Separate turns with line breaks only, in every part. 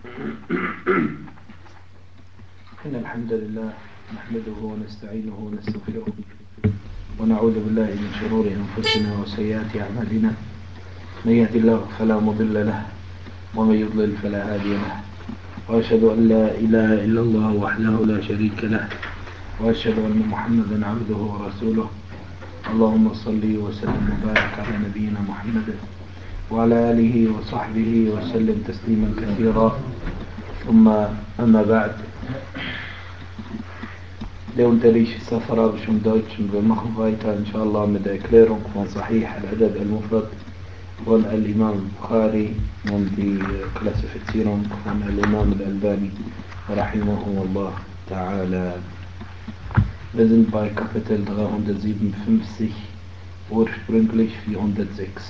إن الحمد لله نحمده ونستعينه ونستغفره ونعوذ بالله من شرور أنفسنا وسيئات أعمالنا. من يهد الله فلا مضل له ومن يضلل فلا هادي له، وأشهد أن لا إله إلا الله وحده لا شريك له، وأشهد أن محمدا عبده ورسوله. اللهم صل وسلم وبارك على نبينا محمد وعلى آله وصحبه وسلم تسليما كثيرا. ثم أما بعد. Det unterrichtete Arabisch und Deutsch und wir machen weiter inshallah mit der Erklärung von Sahih al-Adab al-Mufrad von al-Imam Bukhari und die Klassifizierung von al-Imam al-Albani rahimahullah ta'ala. Wir sind bei Kapitel 357, ursprünglich 406.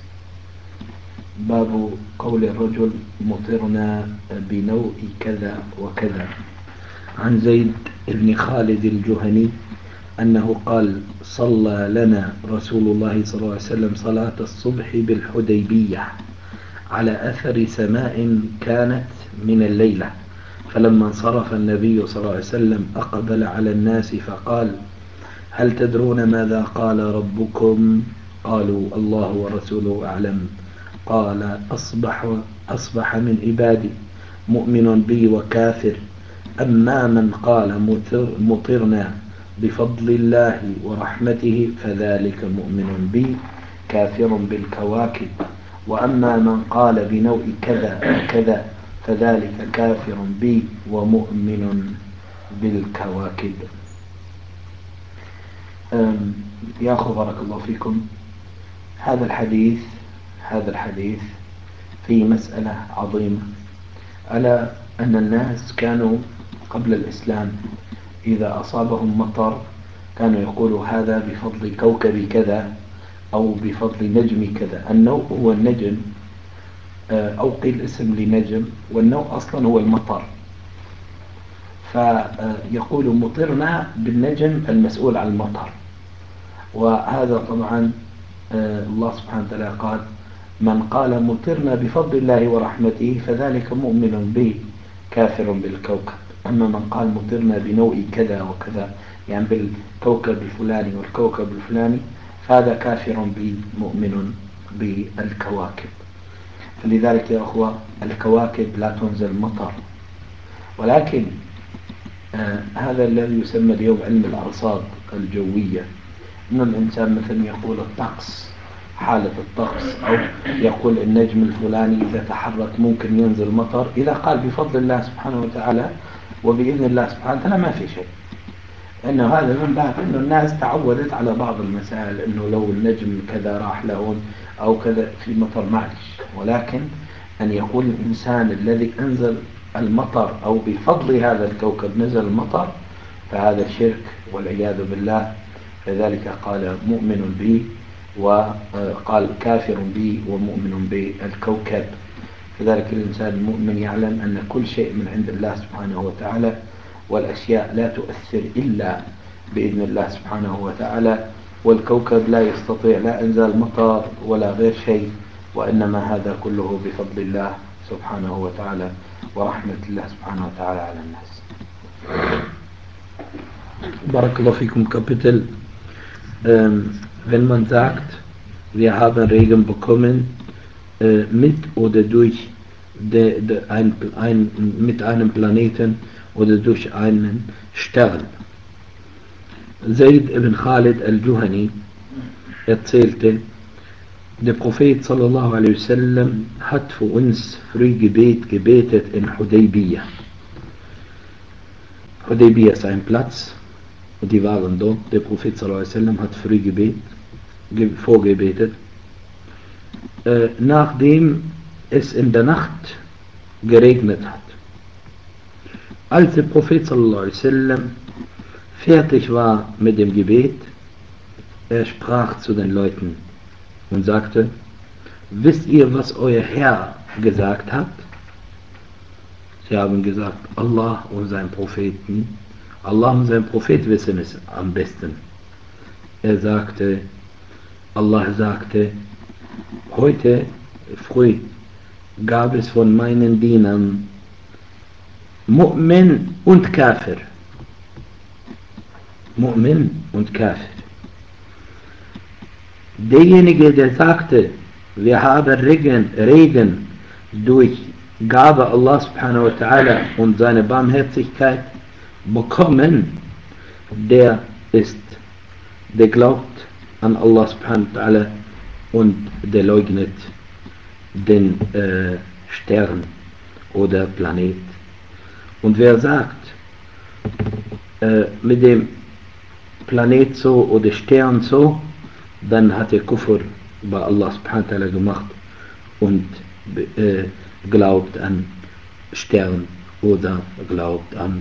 باب قول الرجل مطرنا بنوء كذا وكذا. عن زيد بن خالد الجهني أنه قال: صلى لنا رسول الله صلى الله عليه وسلم صلاة الصبح بالحديبية على أثر سماء كانت من الليلة، فلما انصرف النبي صلى الله عليه وسلم أقبل على الناس فقال: هل تدرون ماذا قال ربكم؟ قالوا: الله ورسوله أعلم. قال: أصبح من عبادي مؤمن بي وكافر، أما من قال مطرنا بفضل الله ورحمته فذلك مؤمن بي كافر بالكواكب، وأما من قال بنوء كذا وكذا فذلك كافر بي ومؤمن بالكواكب. يا أخو بارك الله فيكم. هذا الحديث في مسألة عظيمة، ألا أن الناس كانوا قبل الإسلام إذا أصابهم مطر كانوا يقولوا هذا بفضل كوكب كذا أو بفضل نجم كذا. النوء هو النجم، أو قيل اسم لنجم، والنوء أصلا هو المطر. فيقول مطرنا بالنجم المسؤول عن المطر. وهذا طبعا الله سبحانه وتعالى قال: من قال مطرنا بفضل الله ورحمته فذلك مؤمن به كافر بالكوكب. أما من قال مطرنا بنوء كذا وكذا، يعني بالكوكب الفلاني والكوكب الفلاني، فهذا كافر به مؤمن بالكواكب. فلذلك يا أخوة الكواكب لا تنزل مطر، ولكن هذا الذي يسمى اليوم علم الأرصاد الجوية. إن الإنسان مثلا يقول الطقس، حالة الطقس، أو يقول النجم الفلاني إذا تحرك ممكن ينزل مطر. إذا قال بفضل الله سبحانه وتعالى وبإذن الله سبحانه وتعالى ما في شيء، إنه هذا من باب إنه الناس تعودت على بعض المسائل، إنه لو النجم كذا راح لهون أو كذا في مطر معلش. ولكن أن يقول الإنسان الذي أنزل المطر أو بفضل هذا الكوكب نزل المطر، فهذا شرك والعياذ بالله. لذلك قال مؤمن به، وقال كافر به ومؤمن بالكوكب. لذلك الإنسان المؤمن يعلم أن كل شيء من عند الله سبحانه وتعالى، والأشياء لا تؤثر إلا بإذن الله سبحانه وتعالى، والكوكب لا يستطيع لا إنزال مطر ولا غير شيء، وإنما هذا كله بفضل الله سبحانه وتعالى ورحمة الله سبحانه وتعالى على الناس. بارك الله فيكم. Kapitel. Wenn man sagt, wir haben Regen bekommen mit oder durch mit einem Planeten oder durch einen Stern. Zayd ibn Khalid al-Juhani erzählte, der Prophet sallallahu alaihi wasallam hat für uns Frühgebet gebetet in Hudaybiyah. Hudaybiyah ist ein Platz, und die waren dort. Der Prophet sallallahu alaihi wasallam hat Frühgebet vorgebetet, nachdem es in der Nacht geregnet hat. Als der Prophet sallallahu alaihi wasallam fertig war mit dem Gebet, er sprach zu den Leuten und sagte: Wisst ihr, was euer Herr gesagt hat? Sie haben gesagt: Allah und sein Propheten. Allah und sein Prophet wissen es am besten. Allah sagte: Heute früh gab es von meinen Dienern Mu'min und Kafir. Mu'min und Kafir. Derjenige, der sagte, wir haben Regen durch Gabe Allah subhanahu wa ta'ala und seine Barmherzigkeit bekommen, der glaubt an Allah subhanahu wa ta'ala und der leugnet den Stern oder Planet. Und wer sagt, mit dem Planet so oder Stern so, dann hat er Kufr bei Allah subhanahu wa ta'ala gemacht und glaubt an Stern oder glaubt an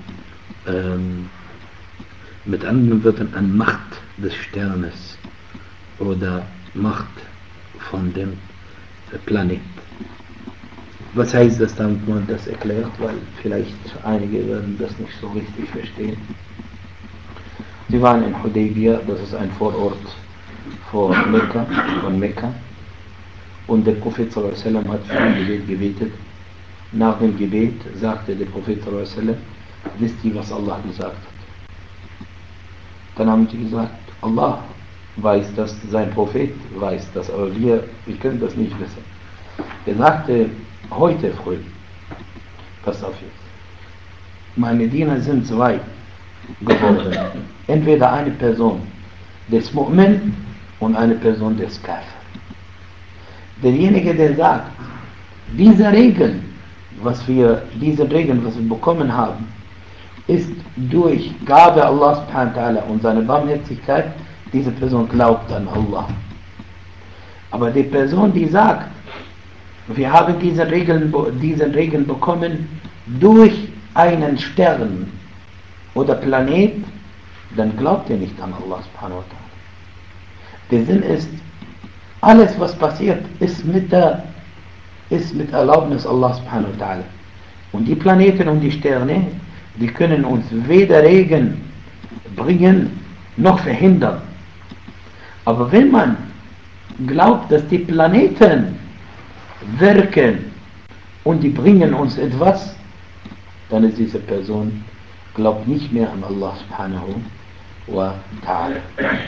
mit anderen Wörtern an Macht des Sternes oder Macht von dem Planet. Was heißt das, damit man das erklärt, weil vielleicht einige werden das nicht so richtig verstehen. Sie waren in Hudaybiyah, das ist ein Vorort von Mekka, und der Prophet sallallahu alaihi wasallam hat für ein Gebet gebetet. Nach dem Gebet sagte der Prophet sallallahu alaihi wasallam, wisst ihr, was Allah gesagt hat? Dann haben sie gesagt, Allah weiß das, sein Prophet weiß das, aber wir können das nicht wissen. Er sagte, heute früh, pass auf jetzt, meine Diener sind zwei geworden. Entweder eine Person des Mu'min und eine Person des Kafir. Derjenige, der sagt, diese Regeln, was wir bekommen haben, ist durch Gabe Allah subhanahu wa ta'ala und seine Barmherzigkeit, diese Person glaubt an Allah. Aber die Person, die sagt, wir haben diese Regeln bekommen durch einen Stern oder Planet, dann glaubt er nicht an Allah subhanahu wa ta'ala. Der Sinn ist, alles was passiert, ist mit Erlaubnis Allah subhanahu wa ta'ala. Und die Planeten und die Sterne, die können uns weder Regen bringen, noch verhindern. Aber wenn man glaubt, dass die Planeten wirken und die bringen uns etwas, dann ist diese Person glaubt nicht mehr an Allah subhanahu wa ta'ala.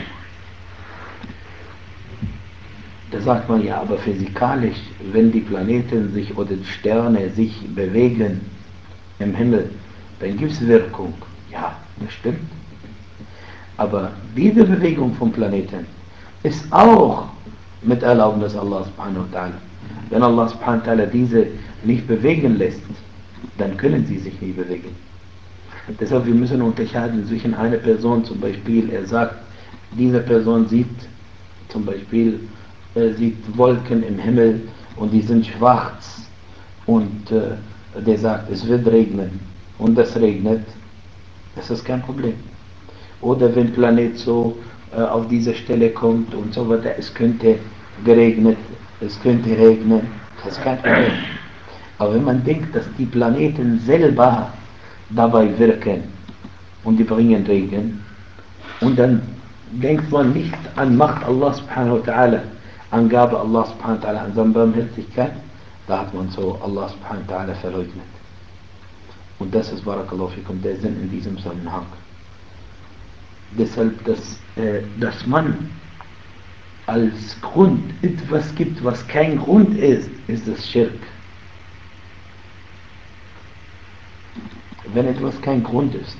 Da sagt man ja, aber physikalisch, wenn die Planeten sich oder die Sterne sich bewegen im Himmel, dann gibt es Wirkung. Ja, das stimmt. Aber diese Bewegung vom Planeten ist auch mit Erlaubnis Allah subhanahu wa ta'ala. Wenn Allah subhanahu wa ta'ala diese nicht bewegen lässt, dann können sie sich nicht bewegen. Deshalb wir müssen unterscheiden zwischen einer Person, zum Beispiel, er sagt, diese Person sieht zum Beispiel sieht Wolken im Himmel und die sind schwarz und der sagt, es wird regnen und es regnet, das ist kein Problem. Oder wenn Planet so auf diese Stelle kommt und so weiter, es könnte regnen, das ist kein Problem. Aber wenn man denkt, dass die Planeten selber dabei wirken und die bringen Regen und dann denkt man nicht an Macht Allah subhanahu wa ta'ala, Angabe Allah subhanahu wa ta'ala, an seine Barmherzigkeit, da hat man so Allah subhanahu wa ta'ala verleugnet. Und das ist, barakallahu fikum, der Sinn in diesem Zusammenhang. Deshalb, dass man als Grund etwas gibt, was kein Grund ist es Schirk. Wenn etwas kein Grund ist.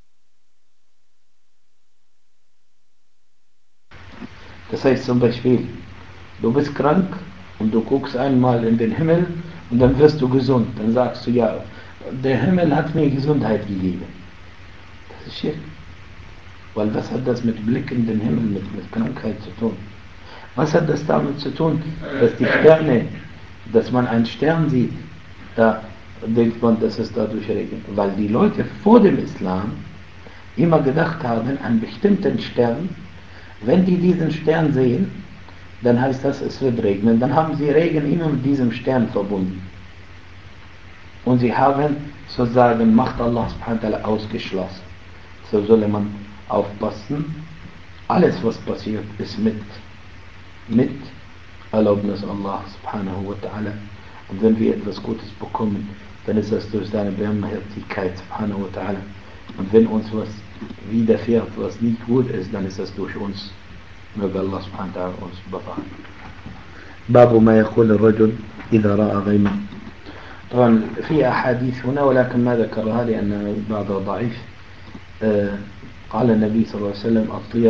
Das heißt zum Beispiel, du bist krank und du guckst einmal in den Himmel und dann wirst du gesund. Dann sagst du, ja, der Himmel hat mir Gesundheit gegeben. Das ist Schirk. Weil was hat das mit Blick in den Himmel, mit Krankheit zu tun? Was hat das damit zu tun, dass die Sterne, dass man einen Stern sieht, da denkt man, dass es dadurch regnet? Weil die Leute vor dem Islam immer gedacht haben, an bestimmten Stern, wenn die diesen Stern sehen, dann heißt das, es wird regnen. Dann haben sie Regen immer mit diesem Stern verbunden. Und sie haben sozusagen Macht Allah subhanahu wa ta'ala ausgeschlossen. So soll man aufpassen. Alles was passiert ist mit Erlaubnis Allah subhanahu wa ta'ala. Und wenn wir etwas Gutes bekommen, dann ist das durch seine Barmherzigkeit, subhanahu wa ta'ala. Und wenn uns was widerfährt, was nicht gut ist, dann ist das durch uns. Möge Allah subhanahu wa ta'ala uns bewahren. باب ما يقول الرجل إذا رأى غيما. طبعا في أحاديث هنا ولكن ما ذكرها لأن بعضها ضعيف. قال النبي صلى الله عليه وسلم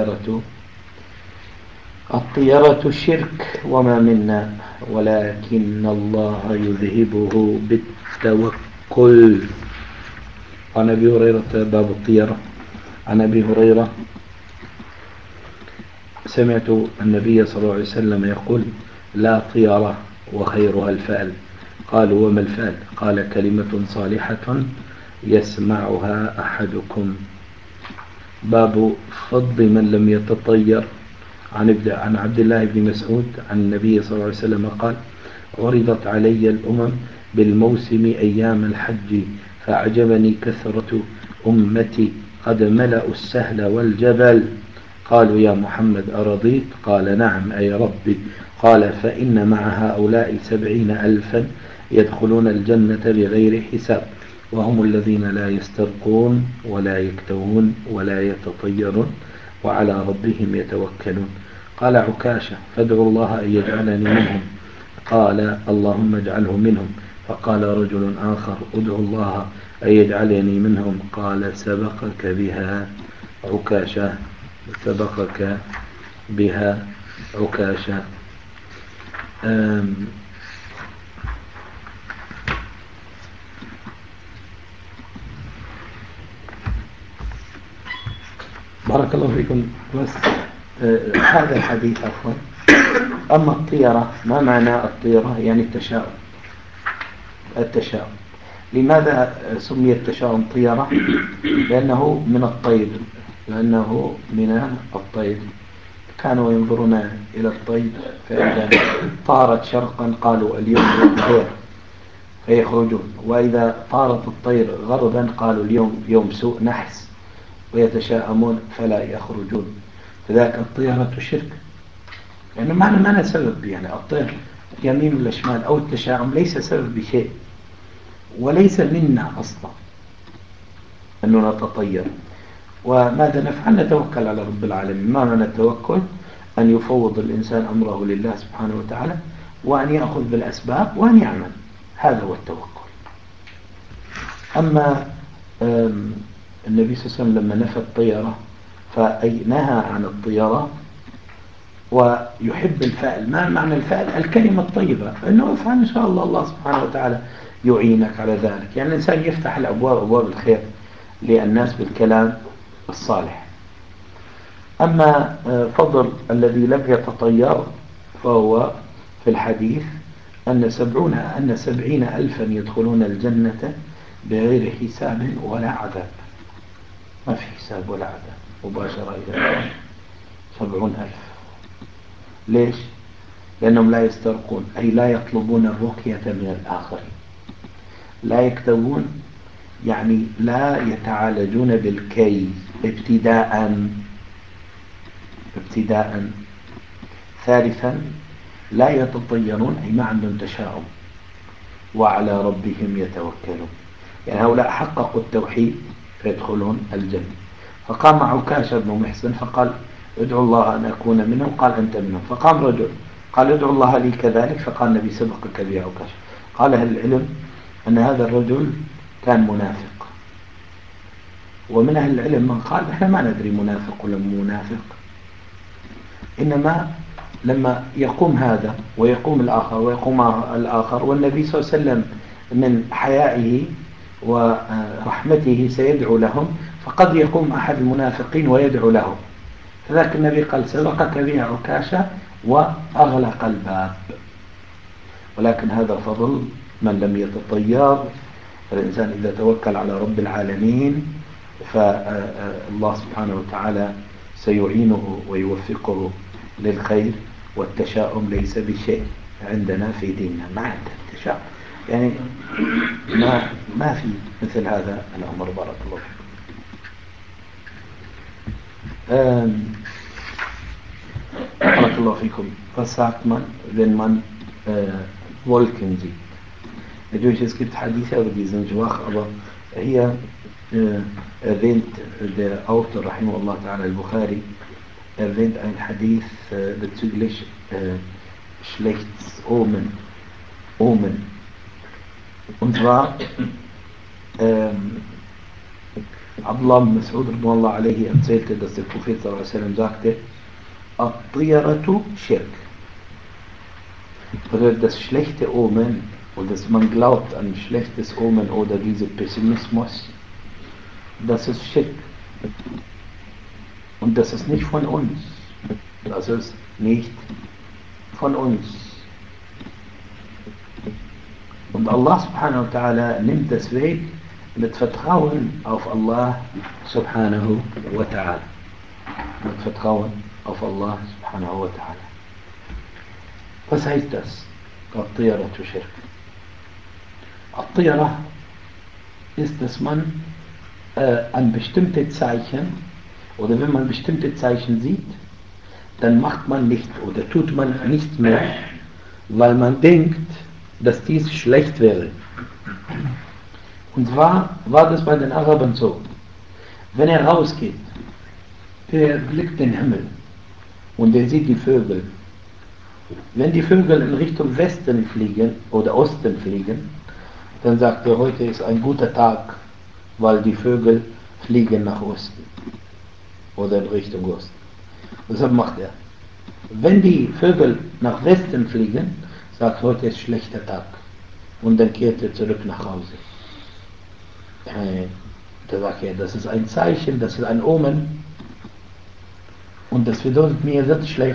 الطيرة شرك وما منا ولكن الله يذهبه بالتوكل. عن أبي هريرة باب الطيرة. عن أبي هريرة سمعت النبي صلى الله عليه وسلم يقول لا طيرة وخيرها الفأل. قالوا وما الفأل؟ قال كلمة صالحة يسمعها أحدكم. باب فضل من لم يتطير. عن عبد الله بن مسعود عن النبي صلى الله عليه وسلم قال عرضت علي الأمم بالموسم أيام الحج فأعجبني كثرة أمتي قد ملأوا السهل والجبل. قالوا يا محمد أرضيت؟ قال نعم أي ربي. قال فإن مع هؤلاء 70,000 يدخلون الجنة بغير حساب وهم الذين لا يسترقون ولا يكتوون ولا يتطيرون وعلى ربهم يتوكلون. قال عكاشة فادعوا الله أن يجعلني منهم. قال اللهم اجعله منهم. فقال رجل آخر ادعوا الله أن يجعلني منهم. قال سبقك بها عكاشة. سبقك بها عكاشة. بارك الله فيكم. بس هذا الحديث عفوا. أما الطيرة ما معنى الطيرة؟ يعني التشاؤم. لماذا سمي التشاؤم طيرة؟ لأنه من الطير. كانوا ينظرون إلى الطير فإذا طارت شرقا قالوا اليوم خير فيخرجون، وإذا طارت الطير غربا قالوا اليوم يوم سوء نحس ويتشاءمون فلا يخرجون. فذاك الطيرة شرك، يعني معنى سبب، يعني الطير يمين ولا شمال أو التشاؤم ليس سبب بشيء وليس منا أصلا أنه نتطير. وماذا نفعل؟ نتوكل على رب العالمين. ما معنى التوكل؟ أن يفوض الإنسان أمره لله سبحانه وتعالى وأن يأخذ بالأسباب وأن يعمل. هذا هو التوكل. أما النبي صلى الله عليه وسلم لما نفى الطيرة فنهى عن الطيرة ويحب الفعل. ما معنى الفعل؟ الكلمة الطيبة، أنه افعل إن شاء الله، الله سبحانه وتعالى يعينك على ذلك. يعني الإنسان يفتح أبواب الخير للناس بالكلام الصالح. أما فضل الذي لم يتطير فهو في الحديث أن 70,000 يدخلون الجنة بغير حساب ولا عذاب. ما في حساب ولا عذاب، مباشرة إلى 70,000. ليش؟ لأنهم لا يسترقون، أي لا يطلبون الرقية من الآخرين، لا يكتبون، يعني لا يتعالجون بالكي ابتداء. ثالثا لا يتطيرون، أي ما عندهم تشاؤم، وعلى ربهم يتوكلون. يعني هؤلاء حققوا التوحيد فيدخلون الجنة. فقام عكاشة بن محسن فقال ادعو الله أن أكون منهم. قال أنت منهم. فقام رجل قال ادعو الله لي كذلك. فقال النبي سبقك بها عكاشة. قال أهل العلم أن هذا الرجل كان منافق، ومن أهل العلم من قال احنا ما ندري منافق ولا منافق، إنما لما يقوم هذا ويقوم الآخر ويقوم الآخر، والنبي صلى الله عليه وسلم من حيائه ورحمته سيدعو لهم، فقد يقوم أحد المنافقين ويدعو لهم. فذلك النبي قال سبقك بها عكاشة وأغلق الباب. ولكن هذا فضل من لم يتطير. فالإنسان إذا توكل على رب العالمين فالله سبحانه وتعالى سيعينه ويوفقه للخير. والتشاؤم ليس بشيء عندنا في ديننا، ما عندنا التشاؤم، يعني ما في مثل هذا الأمر. بارك الله فيكم. barakallahu fikum. Vad sagt man wenn man Wolken sieht? Natürlich, es gibt Hadithe, aber die sind schwach, aber hier erwähnt der Autor, Rahimahullah Ta'ala al-Bukhari, erwähnt ein Hadith bezüglich schlechtes Omen. Und zwar Abdullah ibn Mas'ud radhiyallahu anhu erzählte, dass der Prophet sallallahu alaihi wasallam sagte, At-Tiyaratu Shirk. Oder das schlechte Omen, und dass man glaubt an schlechtes Omen oder dieser Pessimismus, das ist Shirk. Und das ist nicht von uns. Das ist nicht von uns. Und Allah subhanahu wa ta'ala nimmt das Weg mit Vertrauen auf Allah subhanahu wa ta'ala. Mit Vertrauen auf Allah subhanahu wa ta'ala. Was heißt das? At-Tiyara tu Shirk. At-Tiyara ist, dass man an bestimmte Zeichen, oder wenn man bestimmte Zeichen sieht, dann macht man nicht oder tut man nichts mehr, weil man denkt, dass dies schlecht wäre. Und zwar war das bei den Arabern so. Wenn er rausgeht, der blickt den Himmel und er sieht die Vögel. Wenn die Vögel in Richtung Westen fliegen oder Osten fliegen, dann sagt er, heute ist ein guter Tag, weil die Vögel fliegen nach Osten oder in Richtung Osten. Deshalb macht er. Wenn die Vögel nach Westen fliegen, sagt er, heute ist schlechter Tag. Und dann kehrt er zurück nach Hause. Da sagt er, das ist ein Zeichen, das ist ein Omen. Und das bedeutet, mir wird schlecht.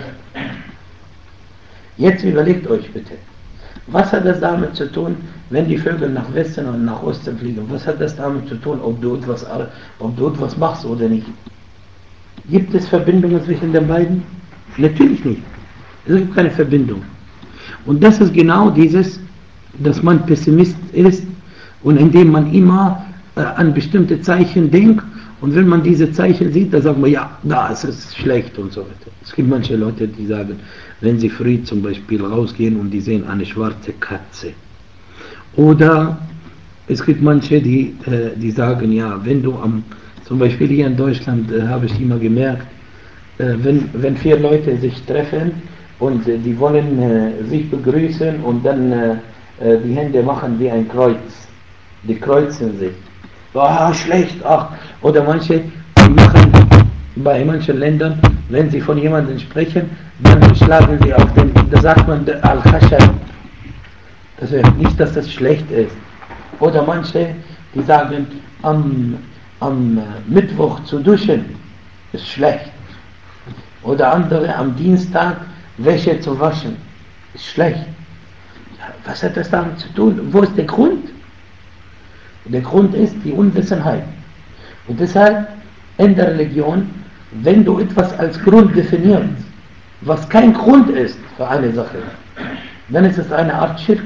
Jetzt überlegt euch bitte, was hat das damit zu tun, wenn die Vögel nach Westen und nach Osten fliegen? Was hat das damit zu tun, ob du etwas machst oder nicht? Gibt es Verbindungen zwischen den beiden? Natürlich nicht. Es gibt keine Verbindung. Und das ist genau dieses, dass man Pessimist ist und indem man immer an bestimmte Zeichen denkt und wenn man diese Zeichen sieht, dann sagt man, ja, da ist es schlecht und so weiter. Es gibt manche Leute, die sagen, wenn sie früh zum Beispiel rausgehen und die sehen eine schwarze Katze. Oder es gibt manche, die sagen, ja, wenn du zum Beispiel hier in Deutschland habe ich immer gemerkt, wenn 4 Leute sich treffen und die wollen sich begrüßen und dann die Hände machen wie ein Kreuz. Die kreuzen sich. Ah, schlecht, ach. Oder manche, die machen bei manchen Ländern, wenn sie von jemandem sprechen, dann schlagen sie auf den, da sagt man Al-Khashab. Das heißt nicht, dass das schlecht ist. Oder manche, die sagen, am Mittwoch zu duschen ist schlecht. Oder andere, am Dienstag Wäsche zu waschen ist schlecht. Ja, was hat das damit zu tun? Wo ist der Grund? Der Grund ist die Unwissenheit. Und deshalb in der Religion, wenn du etwas als Grund definierst, was kein Grund ist für eine Sache, dann ist es eine Art Schirk.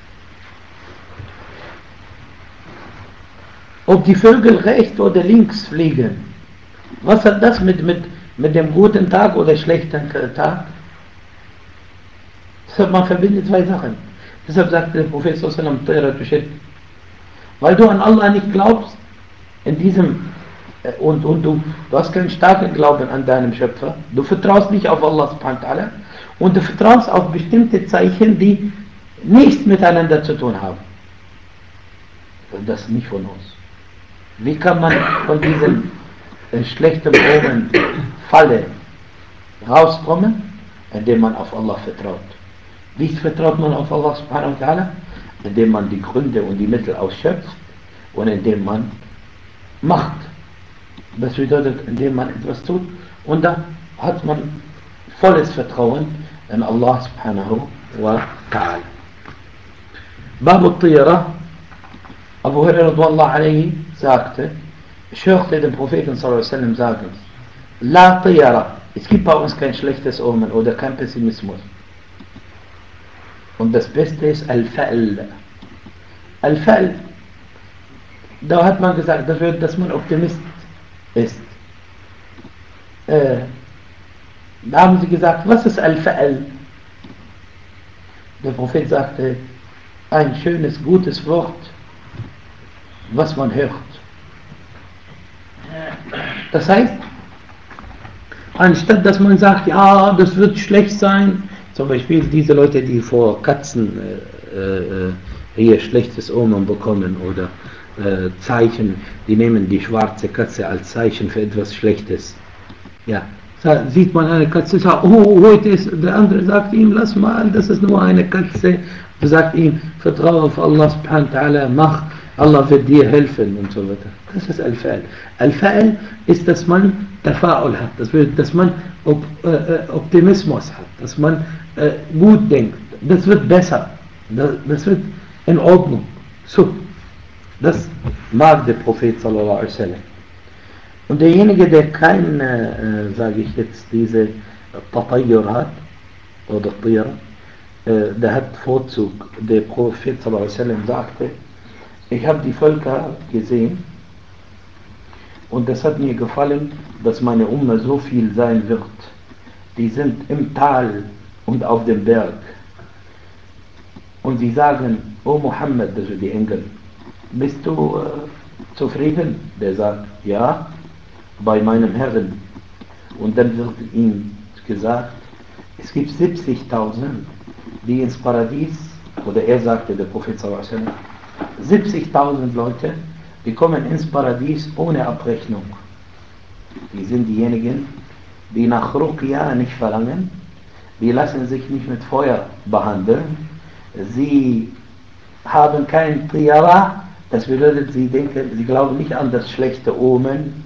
Ob die Vögel rechts oder links fliegen, was hat das mit dem guten Tag oder schlechten Tag? Deshalb man verbindet 2 Sachen. Deshalb sagt der Prophet sallallahu alaihi wasallam, weil du an Allah nicht glaubst, in diesem und du hast keinen starken Glauben an deinem Schöpfer, du vertraust nicht auf Allah subhanahu wa ta'ala und du vertraust auf bestimmte Zeichen, die nichts miteinander zu tun haben. Und das ist nicht von uns. Wie kann man von diesem schlechten Omen Falle rauskommen? Indem man auf Allah vertraut. Wie vertraut man auf Allah subhanahu wa ta'ala? Indem man die Gründe und die Mittel ausschöpft und indem man macht. Das bedeutet, indem man etwas tut und da hat man volles Vertrauen in Allah subhanahu wa ta'ala. Babu Tiyara, Abu Hurairah radhiyallahu anhu sagte, ich hörte den Propheten sallallahu alaihi wasallam sagen, La Tiyara, es gibt bei uns kein schlechtes Omen oder kein Pessimismus. Und das Beste ist Al-Fa'l. Al-Fa'l, da hat man gesagt, dass man Optimist ist. Da haben sie gesagt, was ist Al-Fa'l? Der Prophet sagte, ein schönes, gutes Wort, was man hört. Das heißt, anstatt dass man sagt, ja, das wird schlecht sein, zum Beispiel diese Leute, die vor Katzen hier schlechtes Omen bekommen oder Zeichen, die nehmen die schwarze Katze als Zeichen für etwas Schlechtes. Ja, sieht man eine Katze, sagt, oh, heute ist, der andere sagt ihm, lass mal, das ist nur eine Katze. Du sagst ihm, vertraue auf Allah subhanahu wa ta'ala, mach, Allah wird dir helfen und so weiter. Das ist Al-Fa'al. Al-Fa'al ist, dass man Tafa'ul hat, dass man Optimismus hat, dass man gut denkt, das wird besser, das wird in Ordnung. So, das mag der Prophet sallallahu alaihi wasallam. Und derjenige, der kein, sage ich jetzt, diese Tatayyur hat, oder Tira, der hat Vorzug. Der Prophet sallallahu alaihi wasallam sagte, ich habe die Völker gesehen und das hat mir gefallen, dass meine Umma so viel sein wird. Die sind im Tal und auf dem Berg. Und sie sagen, O Muhammad, also die Engel, bist du zufrieden? Der sagt, ja, bei meinem Herrn. Und dann wird ihm gesagt, es gibt 70.000, die ins Paradies, oder er sagte, der Prophet sallallahu alaihi wasallam, 70.000 Leute, die kommen ins Paradies ohne Abrechnung. Die sind diejenigen, die nach Ruqya nicht verlangen, die lassen sich nicht mit Feuer behandeln, sie haben kein Tiyara, das bedeutet, sie glauben nicht an das schlechte Omen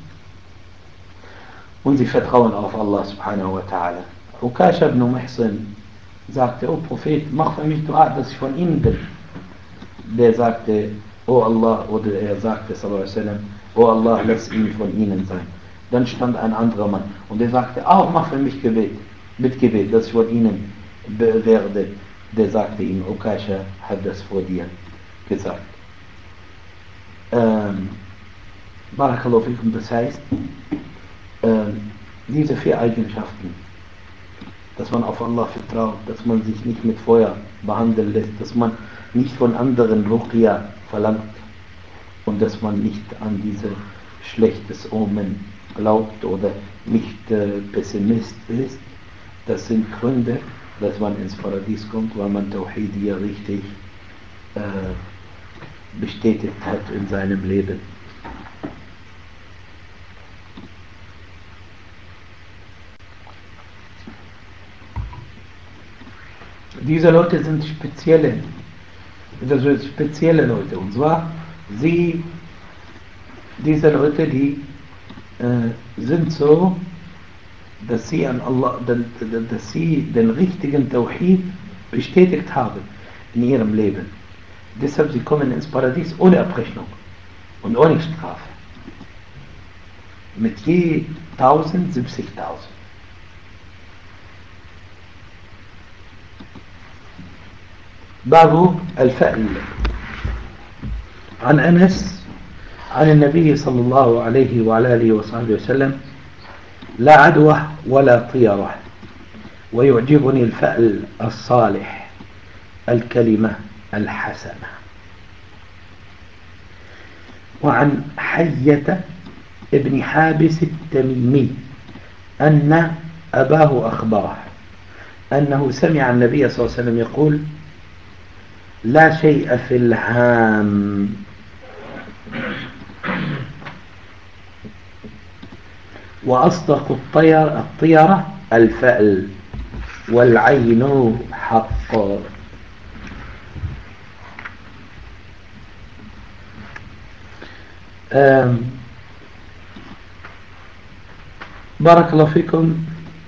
und sie vertrauen auf Allah subhanahu wa ta'ala. Ukasha ibn Muhsin sagte, O Prophet, mach für mich Dua, dass ich von ihnen bin. Der sagte, O Allah, oder er sagte, sallallahu alaihi wasallam, O Allah, lass ihn von ihnen sein. Dann stand ein anderer Mann und er sagte, auch mach für mich Gebet, mit Gebet, dass ich von ihnen werde. Der sagte ihm, Ukasha hat das vor dir gesagt. Barakallahu fikum, das heißt, diese 4 Eigenschaften, dass man auf Allah vertraut, dass man sich nicht mit Feuer behandeln lässt, dass man nicht von anderen Ruqya verlangt und dass man nicht an diese schlechtes Omen glaubt oder nicht Pessimist ist, das sind Gründe, dass man ins Paradies kommt, weil man Tawhid hier richtig bestätigt hat in seinem Leben. Diese Leute sind spezielle Leute, und zwar diese Leute, die sind so, dass sie an Allah, dass sie den richtigen Tawhid bestätigt haben in ihrem Leben. Deshalb sie kommen ins Paradies ohne Abrechnung und ohne Strafe. Mit je 1000, 70.000. باب الفأل. عن أنس عن النبي صلى الله عليه وعلى آله وصحبه وسلم لا عدوى ولا طيرة ويعجبني الفأل الصالح الكلمة الحسنة. وعن حية ابن حابس التميمي أن أباه أخبره أنه سمع النبي صلى الله عليه وسلم يقول لا شيء في الهام وأصدق الطيرة الفأل والعين حق. بارك الله فيكم.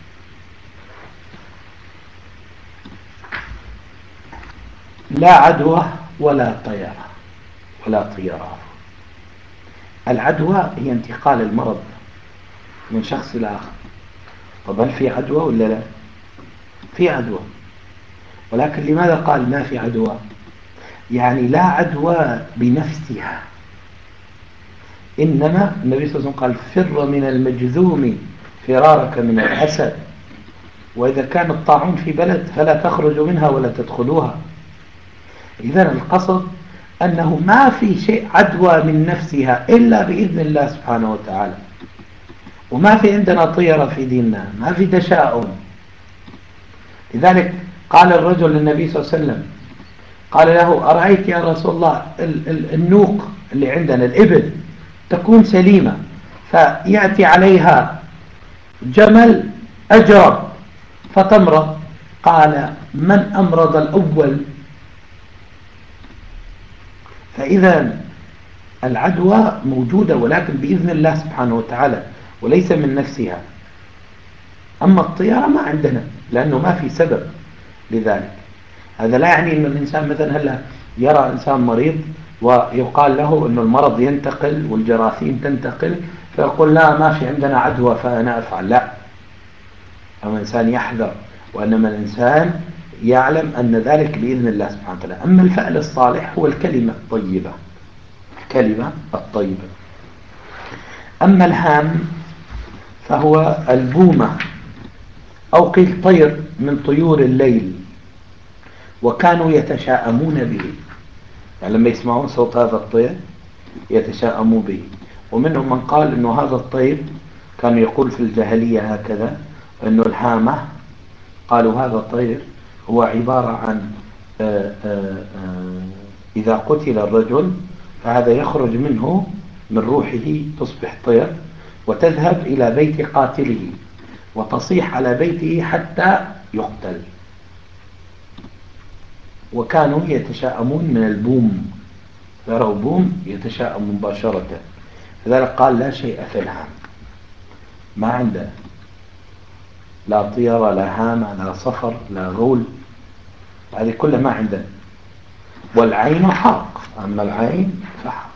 لا عدوى ولا طيرة. العدوى هي انتقال المرض من شخص إلى آخر. طب هل في عدوى ولا لا؟ في عدوى، ولكن لماذا قال ما في عدوى؟ يعني لا عدوى بنفسها، إنما النبي صلى الله عليه وسلم قال فر من المجذوم فرارك من الأسد، وإذا كان الطاعون في بلد فلا تخرج منها ولا تدخلوها. إذا القصد أنه ما في شيء عدوى من نفسها إلا بإذن الله سبحانه وتعالى، وما في عندنا طيرة في ديننا، ما في تشاؤم. لذلك قال الرجل للنبي صلى الله عليه وسلم، قال له: أرأيت يا رسول الله النوق اللي عندنا الإبل تكون سليمة فيأتي عليها جمل أجرب فتمرض. قال: من أمرض الأول؟ فإذا العدوى موجودة ولكن بإذن الله سبحانه وتعالى وليس من نفسها. أما الطيرة ما عندنا لأنه ما في سبب لذلك. هذا لا يعني أن الإنسان مثلا هلا يرى إنسان مريض ويقال له أن المرض ينتقل والجراثيم تنتقل فيقول: لا ما في عندنا عدوى فأنا أفعل. لا، أما الإنسان يحذر، وأنما الإنسان يعلم أن ذلك بإذن الله سبحانه وتعالى. أما الفعل الصالح هو الكلمة الطيبة، الكلمة الطيبة. أما الهام فهو البومة أو قيل طير من طيور الليل، وكانوا يتشاءمون به، يعني لما يسمعون صوت هذا الطير يتشاءموا به. ومنهم من قال أنه هذا الطير كان يقول في الجاهلية هكذا، أنه الهامة قالوا هذا الطير هو عبارة عن إذا قتل الرجل فهذا يخرج منه من روحه تصبح طير وتذهب إلى بيت قاتله وتصيح على بيته حتى يقتل. وكانوا يتشاءمون من البوم، يروا بوم يتشاءم مباشرة. لذلك قال: لا شيء في الهام، ما عنده لا طيرة لا هامة لا صفر لا غول، هذه كلها ما عنده. والعين حق، أما العين فحق.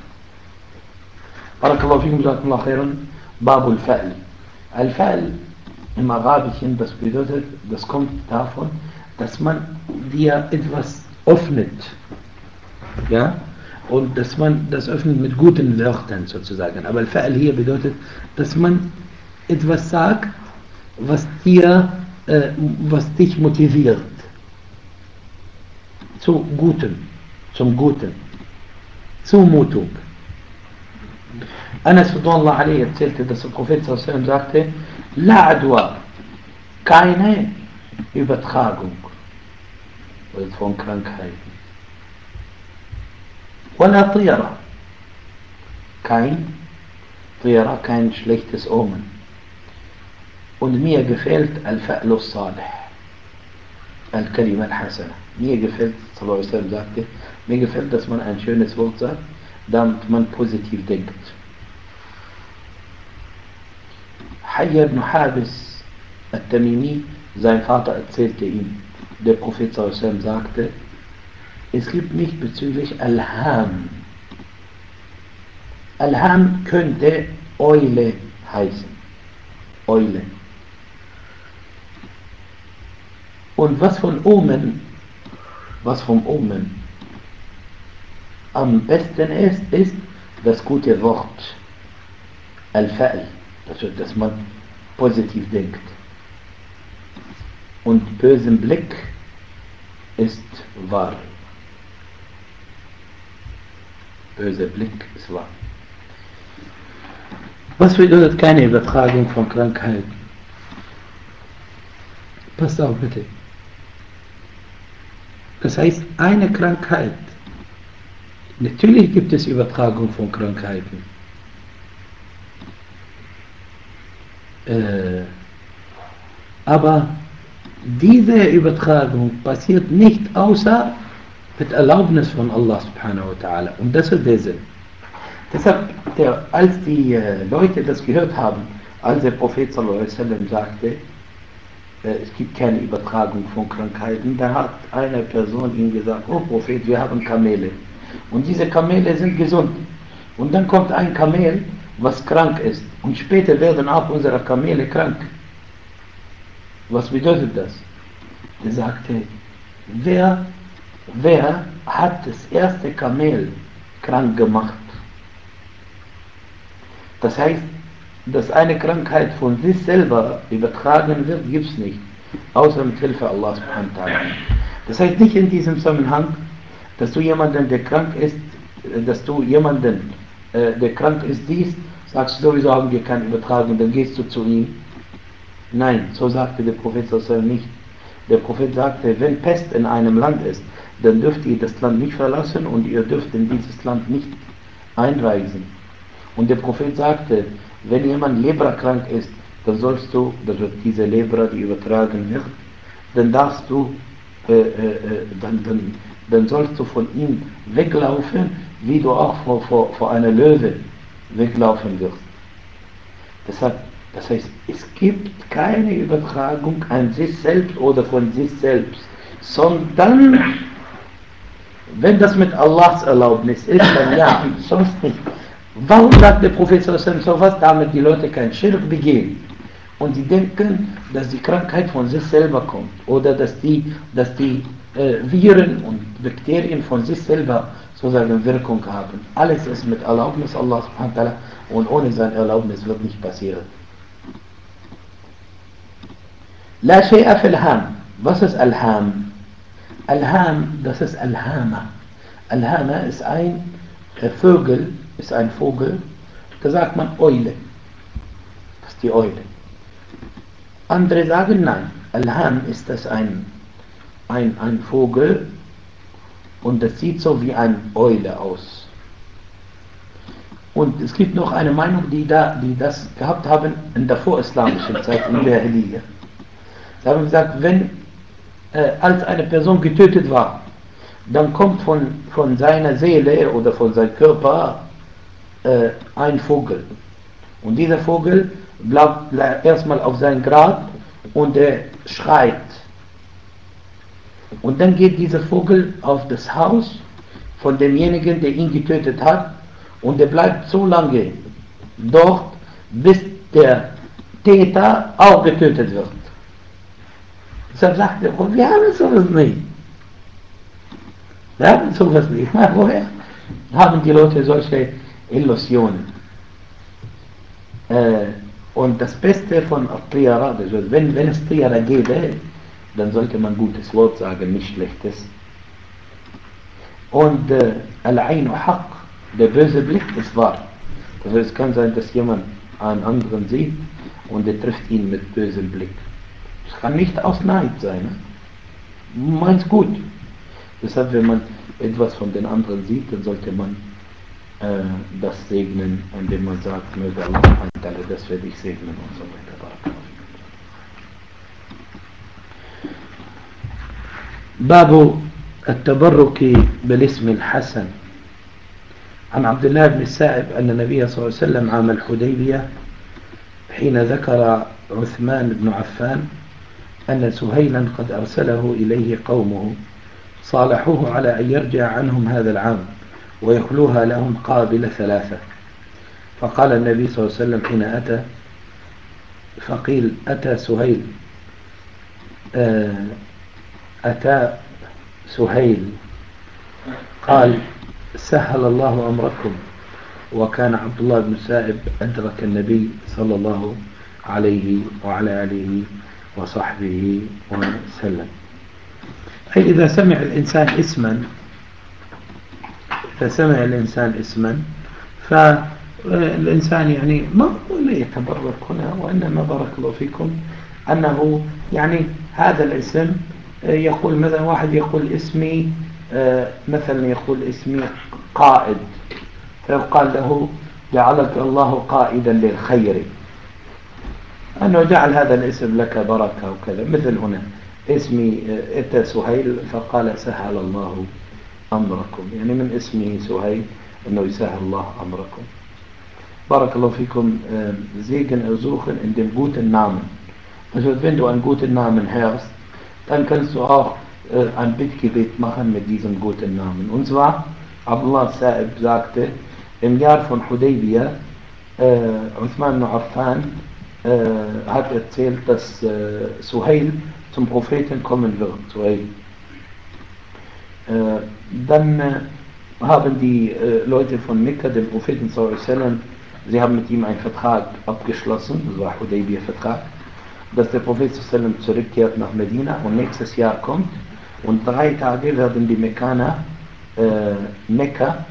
بارك الله فيكم، جزاكم الله خيرا. باب الفأل. الفأل immer Arabischen, das bedeutet, das kommt davon, dass man dir etwas öffnet, ja, und dass man das öffnet mit guten Wörtern sozusagen. Aber Al-Fa'l hier bedeutet, dass man etwas sagt, was dich motiviert zu Gutem, zum Guten, Zumutung. Anas radhiyallahu anhu erzählte, dass der Prophet sallallahu alaihi wasallam sagte: La Adwa, keine Übertragung von Krankheiten. Wala Tira, kein Tira, kein schlechtes Omen. Und mir gefällt Al-Fa'lu Salih, Al-Kalima Al-Hasana. Mir gefällt, sallallahu alaihi wasallam sagte, mir gefällt, dass man ein schönes Wort sagt, damit man positiv denkt. Hayy ibn Habis al-Tamimi, sein Vater erzählte ihm, der Prophet sallallahu alaihi wasallam sagte, es gibt nicht bezüglich Al-Ham. Al-Ham könnte Eule heißen. Eule. Und was vom Omen am besten ist das gute Wort. Al-Fa'l. Dass man positiv denkt. Und bösen Blick ist wahr. Böser Blick ist wahr. Was bedeutet keine Übertragung von Krankheiten? Passt auf bitte. Das heißt, eine Krankheit. Natürlich gibt es Übertragung von Krankheiten. Aber diese Übertragung passiert nicht außer mit Erlaubnis von Allah subhanahu wa ta'ala. Und das ist der Sinn. Deshalb, als die Leute das gehört haben, als der Prophet sallallahu alaihi wasallam sagte, es gibt keine Übertragung von Krankheiten, da hat eine Person ihm gesagt: Oh Prophet, wir haben Kamele. Und diese Kamele sind gesund. Und dann kommt ein Kamel, was krank ist. Und später werden auch unsere Kamele krank. Was bedeutet das? Er sagte: Wer hat das erste Kamel krank gemacht? Das heißt, dass eine Krankheit von sich selber übertragen wird, gibt es nicht. Außer mit Hilfe Allah subhanahu wa ta'ala. Das heißt nicht in diesem Zusammenhang, dass du jemanden, der krank ist, der krank ist, siehst, sagst du, sowieso haben wir keine Übertragung, dann gehst du zu ihm. Nein, so sagte der Prophet nicht. Der Prophet sagte, wenn Pest in einem Land ist, dann dürft ihr das Land nicht verlassen und ihr dürft in dieses Land nicht einreisen. Und der Prophet sagte, wenn jemand leberkrank ist, dann sollst du, das wird diese Leber, die übertragen wird, dann darfst du, dann sollst du von ihm weglaufen, wie du auch vor einer Löwe weglaufen wirst. Das heißt, es gibt keine Übertragung an sich selbst oder von sich selbst, sondern wenn das mit Allahs Erlaubnis ist, dann ja, sonst nicht. Warum sagt der Prophet so was? Damit die Leute kein Schirk begehen. Und sie denken, dass die Krankheit von sich selber kommt oder dass die Viren und Bakterien von sich selber sozusagen Wirkung haben. Alles ist mit Erlaubnis Allah subhanahu wa ta'ala und ohne seine Erlaubnis wird nicht passieren. La shay'a fil ham. Was ist Al-Ham? Al-Ham, das ist Al-Hama. Al-Hama ist ein Vogel, da sagt man Eule. Das ist die Eule. Andere sagen nein. Al-Ham ist das ein Vogel und das sieht so wie eine Eule aus. Und es gibt noch eine Meinung, die das gehabt haben in der vorislamischen Zeit, in der Jahiliya. Sie haben gesagt, als eine Person getötet war, dann kommt von seiner Seele oder von seinem Körper ein Vogel. Und dieser Vogel bleibt erstmal auf sein Grab und er schreit. Und dann geht dieser Vogel auf das Haus von demjenigen, der ihn getötet hat, und er bleibt so lange dort, bis der Täter auch getötet wird. Deshalb sagt er, wir haben sowas nicht. Woher haben die Leute solche Illusionen? Und das Beste von Tiyara, wenn es Tiyara gäbe, dann sollte man gutes Wort sagen, nicht schlechtes. Und Al-Ainu Haq, der böse Blick ist wahr. Also es kann sein, dass jemand einen anderen sieht und er trifft ihn mit bösem Blick. Es kann nicht aus Neid sein. Meint's gut. Deshalb, wenn man etwas von den anderen sieht, dann sollte man das segnen, indem man sagt, möge Allah das für dich segnen und so weiter. باب التبرك بالاسم الحسن. عن عبد الله بن السائب أن النبي صلى الله عليه وسلم عام الحديبية حين ذكر عثمان بن عفان أن سهيلا قد أرسله إليه قومه صالحوه على أن يرجع عنهم هذا العام ويخلوها لهم قابل 3. فقال النبي صلى الله عليه وسلم حين أتى فقيل أتى سهيل أتى سهيل قال سهل الله أمركم. وكان عبد الله بن سائب أدرك النبي صلى الله عليه وعلى آله وصحبه وسلم. أي إذا سمع الإنسان اسما فالإنسان يعني ما لا يتبرك هنا، وإنما بارك الله فيكم أنه يعني هذا الاسم يقول مثلا واحد يقول اسمي مثلا يقول اسمي قائد، فيقال له جعلك الله قائدا للخير، أنه جعل هذا الاسم لك بركة وكذا. مثل هنا اسمي أتى سهيل فقال سهل الله أمركم، يعني من اسمه سهيل أنه يسهل الله أمركم. بارك الله فيكم. Segen ersuchen in dem guten Namen. Also wenn du einen guten Namen hörst, dann kannst du auch ein Bittgebet machen mit diesem guten Namen. Und zwar, Abdullah Sa'ib sagte, im Jahr von Hudaybiyah, Uthman ibn Affan hat erzählt, dass Suhail zum Propheten kommen wird. Suhail. Dann haben die Leute von Mekka den Propheten sallallahu alaihi wasallam, sie haben mit ihm einen Vertrag abgeschlossen, das war Hudaybiyah-Vertrag, dass der Prophet sallallahu alaihi wasallam zurückkehrt nach Medina und nächstes Jahr kommt und 3 Tage werden die Mekkaner Mekka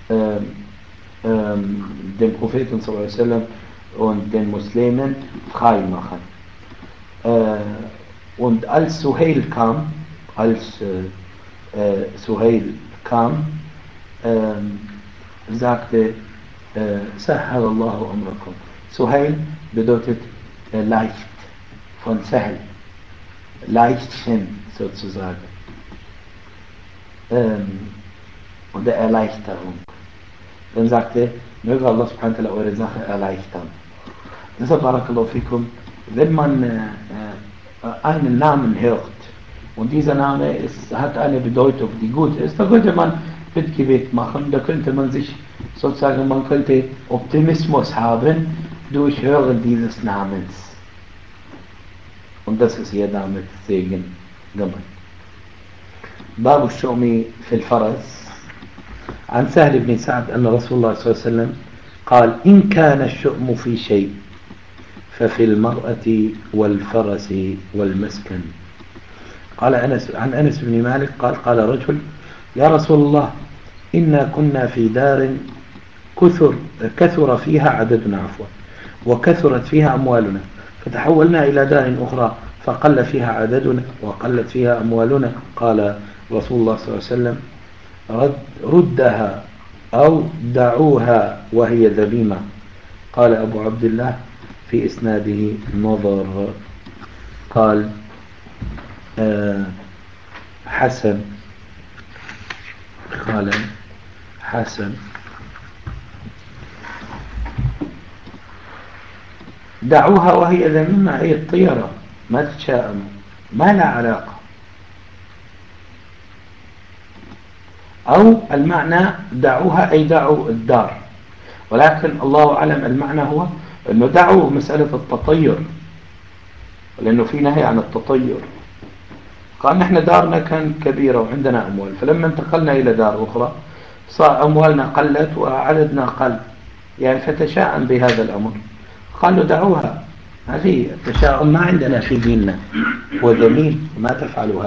den Propheten sallallahu alaihi wasallam und den Muslimen frei machen. Und als Suhail kam, sagte Sahal Allahu amrakum. Suhail bedeutet leicht, von Sahl, Leichtchen sozusagen, und der Erleichterung. Dann sagte, möge Allah subhanahu wa ta'ala eure Sache erleichtern. Deshalb, barakallahu fikum, wenn man einen Namen hört und dieser Name hat eine Bedeutung, die gut ist, da könnte man Bittgebet machen, da könnte man sich sozusagen, man könnte Optimismus haben durch Hören dieses Namens. Und das ist hier damit Segen gemeint. باب الشؤم في الفرس. عن سهل بن سعد أن رسول الله صلى الله عليه وسلم قال إن كان الشؤم في شيء ففي المرأة والفرس والمسكن. قال عن أنس بن مالك قال رجل يا رسول الله إنا كنا في دار كثر فيها عددنا وكثرت فيها أموالنا فتحولنا إلى دار أخرى فقل فيها عددنا وقلت فيها أموالنا. قال رسول الله صلى الله عليه وسلم ردها أو دعوها وهي ذميمة. قال أبو عبد الله في إسناده نظر. قال حسن دعوها وهي ذميمة هي الطيرة، ما تتشائموا، ما لها علاقة. أو المعنى دعوها أي دعوا الدار، ولكن الله أعلم المعنى هو أنه دعوا مسألة التطير، لأنه في نهي عن التطير. قال نحن دارنا كانت كبيرة وعندنا أموال، فلما انتقلنا إلى دار أخرى صار أموالنا قلت وعددنا قل، يعني فتشاءم بهذا الأمر. قالوا دعوها، هذه التشاؤم ما عندنا في ديننا، وذميم ما تفعلوا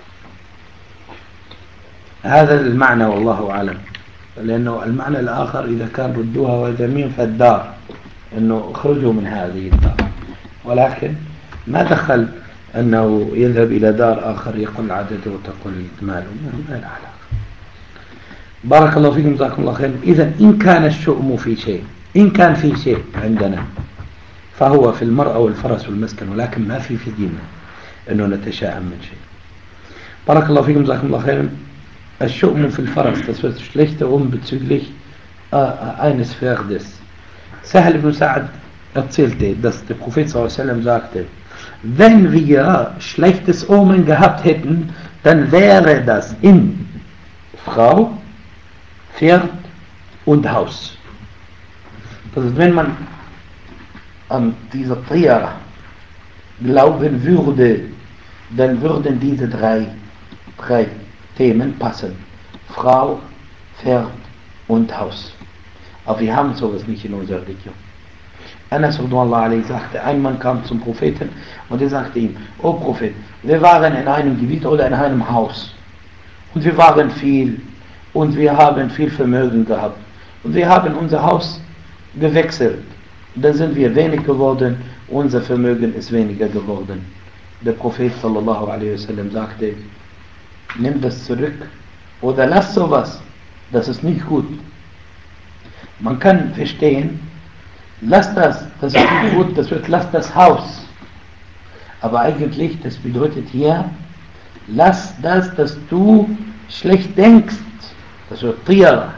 هذا المعنى والله أعلم. لأنه المعنى الآخر إذا كان ردوها وذميم فالدار، أنه اخرجوا من هذه الدار، ولكن ما دخل أنه يذهب إلى دار آخر يقل عدده وتقل ماله، ما له علاقة. بارك الله فيكم، جزاكم الله خير. إذا إن كان الشؤم في شيء، إن كان في شيء عندنا فهو في المرأة والفرس والمسكن، ولكن ما في ديننا أنه نتشائم من شيء. بارك الله فيكم، جزاكم الله خير. الشؤم في الفرس, das wird schlechte bezüglich eines Pferdes. Sahel ibn Sa'ad erzählte, dass der Prophet sallallahu sagte, wenn wir schlechtes Omen gehabt hätten, dann wäre das in Frau, Pferd und Haus. Das ist, wenn man an diese Tria glauben würde, dann würden diese drei Themen passen. Frau, Pferd und Haus. Aber wir haben sowas nicht in unserer Religion. Anas radhiyallahu anhu sagte, ein Mann kam zum Propheten und er sagte ihm, O Prophet, wir waren in einem Gebiet oder in einem Haus und wir waren viel und wir haben viel Vermögen gehabt und wir haben unser Haus gewechselt. Dann sind wir wenig geworden, unser Vermögen ist weniger geworden. Der Prophet sallallahu alaihi wasallam sagte, nimm das zurück oder lass sowas, das ist nicht gut. Man kann verstehen, lass das ist nicht gut, lass das Haus. Aber eigentlich, das bedeutet hier, lass das, dass du schlecht denkst, das wird Tira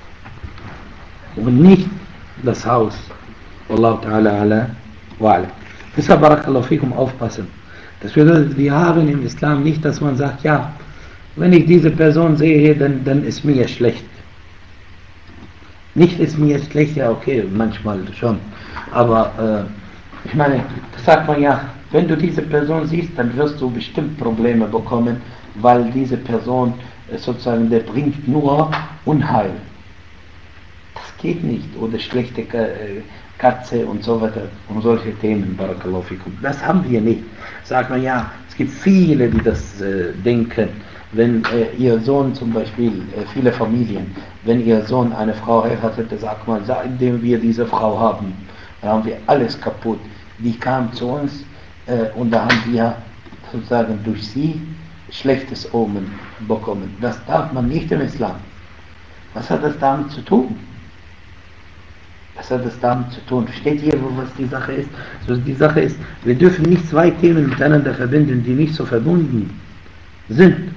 und nicht das Haus. Wallahu ta'ala ala wa'ala. Deshalb, barakallahu fikum, aufpassen. Das bedeutet, wir haben im Islam nicht, dass man sagt, ja, wenn ich diese Person sehe, dann ist mir schlecht. Nicht ist mir schlecht, ja okay, manchmal schon. Aber ich meine, das sagt man ja, wenn du diese Person siehst, dann wirst du bestimmt Probleme bekommen, weil diese Person sozusagen, der bringt nur Unheil. Das geht nicht. Oder schlechte Katze und so weiter und solche Themen, barakallahu fikum. Das haben wir nicht. Sagt man ja, es gibt viele, die das denken. wenn ihr Sohn zum Beispiel, viele Familien, wenn ihr Sohn eine Frau heiratet, der sagt mal, seitdem wir diese Frau haben, da haben wir alles kaputt. Die kam zu uns und da haben wir sozusagen durch sie schlechtes Omen bekommen. Das darf man nicht im Islam. Was hat das damit zu tun? Was hat das damit zu tun? Versteht ihr, was die Sache ist? So, die Sache ist, wir dürfen nicht zwei Themen miteinander verbinden, die nicht so verbunden sind.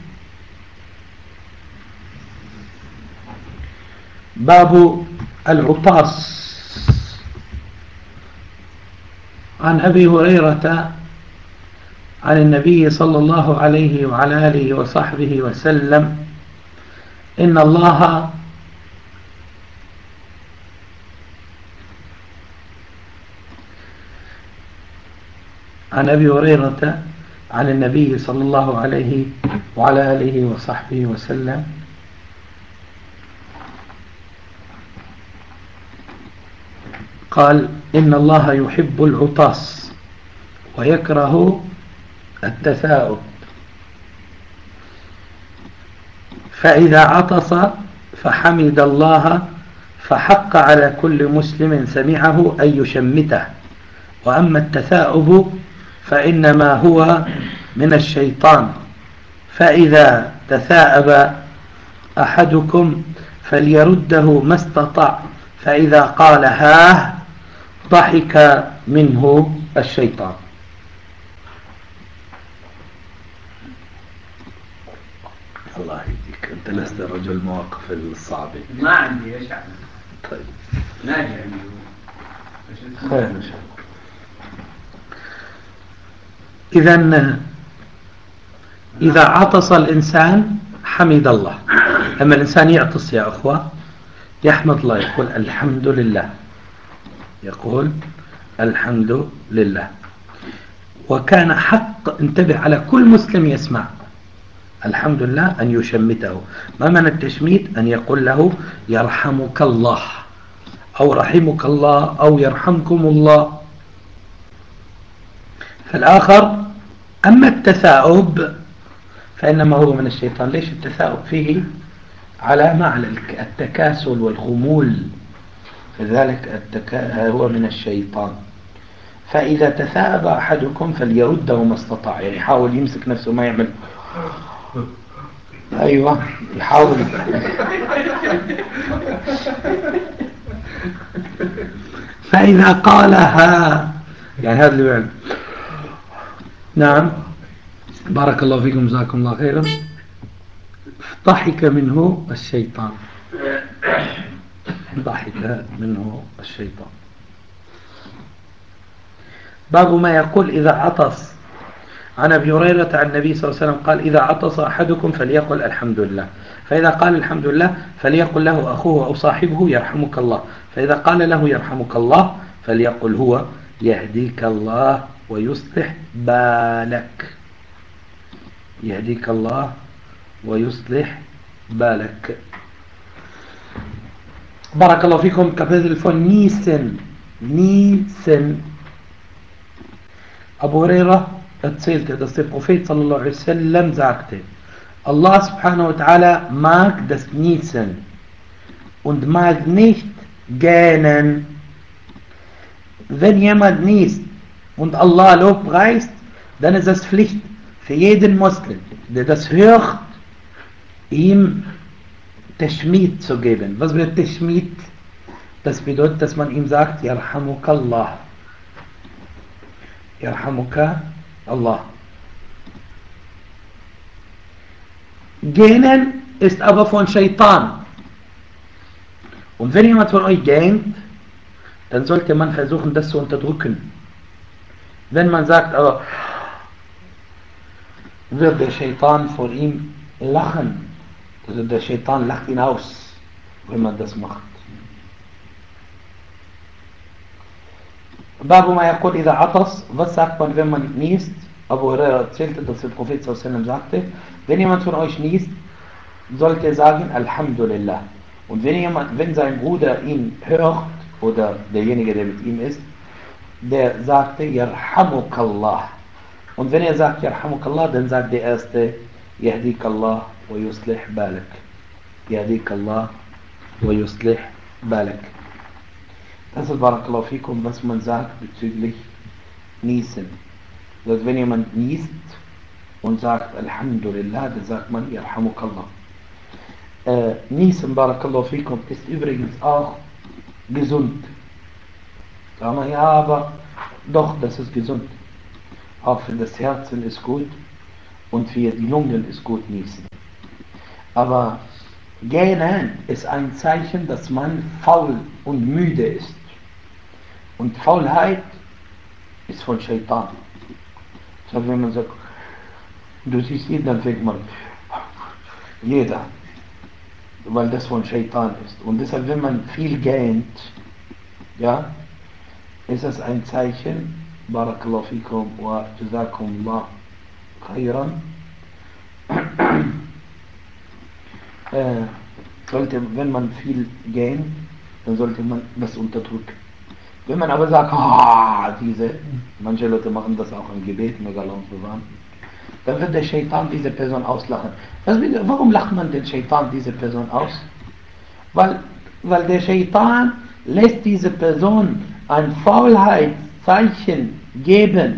Babu al-Utas عن أبي هريرة عن النبي صلى الله عليه وعلى آله وصحبه وسلم إن الله عن أبي هريرة عن النبي صلى الله عليه وعلى آله وصحبه وسلم قال إن الله يحب العطاس ويكره التثاؤب فإذا عطس فحمد الله فحق على كل مسلم سمعه أن يشمته وأما التثاؤب فإنما هو من الشيطان فإذا تثاءب أحدكم فليرده ما استطاع فإذا قال هاه ضحك منه الشيطان. الله يهديك، أنت لست رجل مواقف الصعبة.
ما عندي إيش أعمل.
طيب
ناجي عندي
خير إن شاء الله. إذا عطس الإنسان حمد الله. لما الإنسان يعطس يا أخوة يحمد الله، يقول الحمد لله، يقول الحمد لله. وكان حق، انتبه على كل مسلم يسمع الحمد لله أن يشمته. ما معنى التشميت؟ أن يقول له يرحمك الله أو رحمك الله أو يرحمكم الله. فالآخر أما التثاؤب فإنما هو من الشيطان. ليش التثاؤب؟ فيه علامة على التكاسل والخمول، فذلك هو من الشيطان. فإذا تثاءب أحدكم فليرده ما استطاع، يعني يحاول يمسك نفسه ما يعمل أيوة يحاول فإذا قالها، يعني هذا اللي بيعمل. نعم بارك الله فيكم جزاكم الله خيرا. ضحك منه الشيطان، ضحك منه الشيطان. باب ما يقول إذا عطس. عن أبي هريرة عن النبي صلى الله عليه وسلم قال إذا عطس أحدكم فليقل الحمد لله، فإذا قال الحمد لله فليقل له أخوه أو صاحبه يرحمك الله، فإذا قال له يرحمك الله فليقل هو يهديك الله ويصلح بالك، يهديك الله ويصلح بالك. بارك الله فيكم. Kapitel von Niesen. Abu Huraira erzählte, dass der Prophet sallallahu alaihi wasallam sagte, Allah subhanahu wa ta'ala mag das Niesen und mag nicht gähnen. Wenn jemand niest und Allah lobpreist, dann ist es Pflicht für jeden Muslim, der das hört, ihm Tashmid zu geben. Was wird Tashmid? Das bedeutet, dass man ihm sagt, Yarhamukallah. Yarhamuka Allah. Gähnen ist aber von Shaitan. Und wenn jemand von euch gähnt, dann sollte man versuchen, das zu unterdrücken. Wenn man sagt, aber wird der Shaitan vor ihm lachen. Also der Shaitan lacht ihn aus, wenn man das macht. Babu ma yaqul idha atas. Was sagt man, wenn man niest? Abu Huraira erzählte, dass der Prophet sallallahu alaihi wasallam sagte, wenn jemand von euch niest, sollte er sagen Alhamdulillah. Und wenn sein Bruder ihn hört, oder derjenige, der mit ihm ist, der sagte Yarhamukallah. Und wenn er sagt Yarhamukallah, dann sagt der Erste يهديك الله ويصلح بالك. يهديك الله ويصلح بالك. Das ist Barakallahu, was man sagt bezüglich Niesen. Also wenn jemand niest und sagt Alhamdulillah, dann sagt man Yarhamukallah. Niesen, Barakallahu, ist übrigens auch gesund. Sagen wir, ja, aber doch, das ist gesund. Auch für das Herzen ist gut und für die Lungen ist gut niesen. Aber gähnen ist ein Zeichen, dass man faul und müde ist. Und Faulheit ist von Shaitan. So, wenn man sagt, du siehst ihn, dann fängt man, jeder, weil das von Shaitan ist. Und deshalb, wenn man viel gähnt, ja, ist das ein Zeichen, Barakallahu fikum wa jazakumullah khairan. Wenn man viel gähnt, dann sollte man das unterdrücken. Wenn man aber sagt, manche Leute machen das auch im Gebet, Megalons bewahren, dann wird der Shaitan diese Person auslachen. Warum lacht man den Shaitan diese Person aus? Weil der Shaitan lässt diese Person ein Faulheitszeichen geben.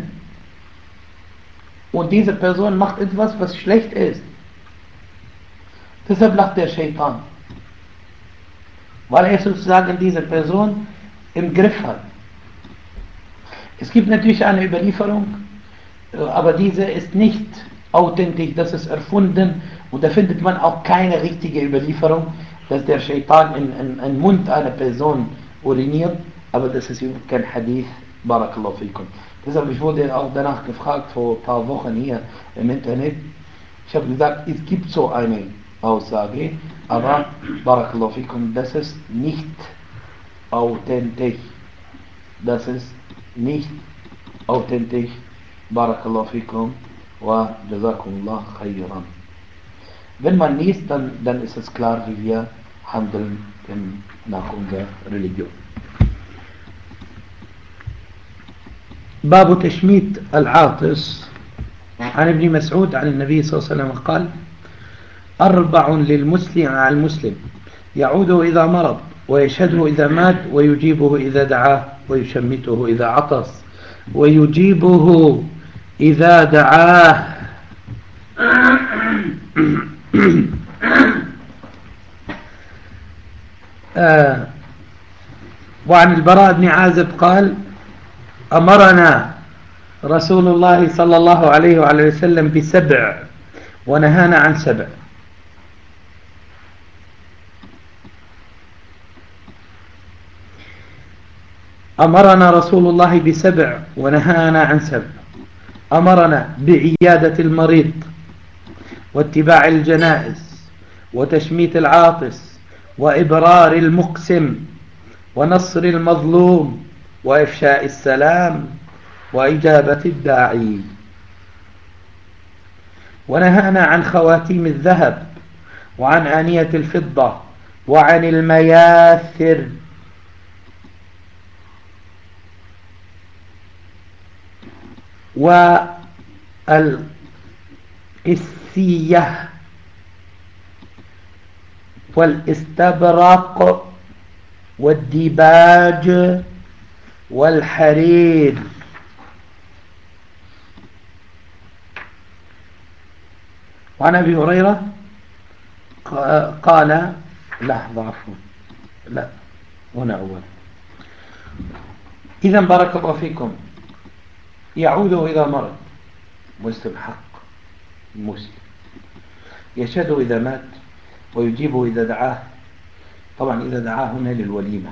Und diese Person macht etwas, was schlecht ist. Deshalb lacht der Shaitan. Weil er sozusagen diese Person im Griff hat. Es gibt natürlich eine Überlieferung, aber diese ist nicht authentisch, das ist erfunden und da findet man auch keine richtige Überlieferung, dass der Shaitan in den Mund einer Person uriniert, aber das ist überhaupt kein Hadith, Barakallahu fikum. Deshalb, ich wurde auch danach gefragt vor ein paar Wochen hier im Internet. Ich habe gesagt, es gibt so eine Aussage, aber Barakallahu fikum, das ist nicht authentisch. Das ist nicht authentisch. Barakallahu fikum wa jazakumullah khairan. Wenn man niest, dann ist es klar, wie wir handeln nach unserer Religion. باب تشميت العاطس. عن ابن مسعود عن النبي صلى الله عليه وسلم قال: 4 للمسلم على المسلم، يعوده إذا مرض، ويشهده إذا مات، ويجيبه إذا دعاه، ويشمته إذا عطس، ويجيبه إذا دعاه. وعن البراء بن عازب قال: أمرنا رسول الله صلى الله عليه وعلى وسلم ب7 ونهانا عن 7. أمرنا رسول الله ب7 ونهانا عن 7. أمرنا بعيادة المريض، واتباع الجنائز، وتشميت العاطس، وإبرار المقسم، ونصر المظلوم، وإفشاء السلام، وإجابة الداعي. ونهانا عن خواتيم الذهب، وعن آنية الفضة، وعن المياثر، والقسية، والاستبرق، والديباج، والحرير. وعن أبي هريرة قال: لحظة عفوا، لا هنا أول. إذا بارك الله فيكم، يعوده إذا مرض، مسلم حق مسلم، يشهده إذا مات، ويجيبه إذا دعاه. طبعا إذا دعاه هنا للوليمة،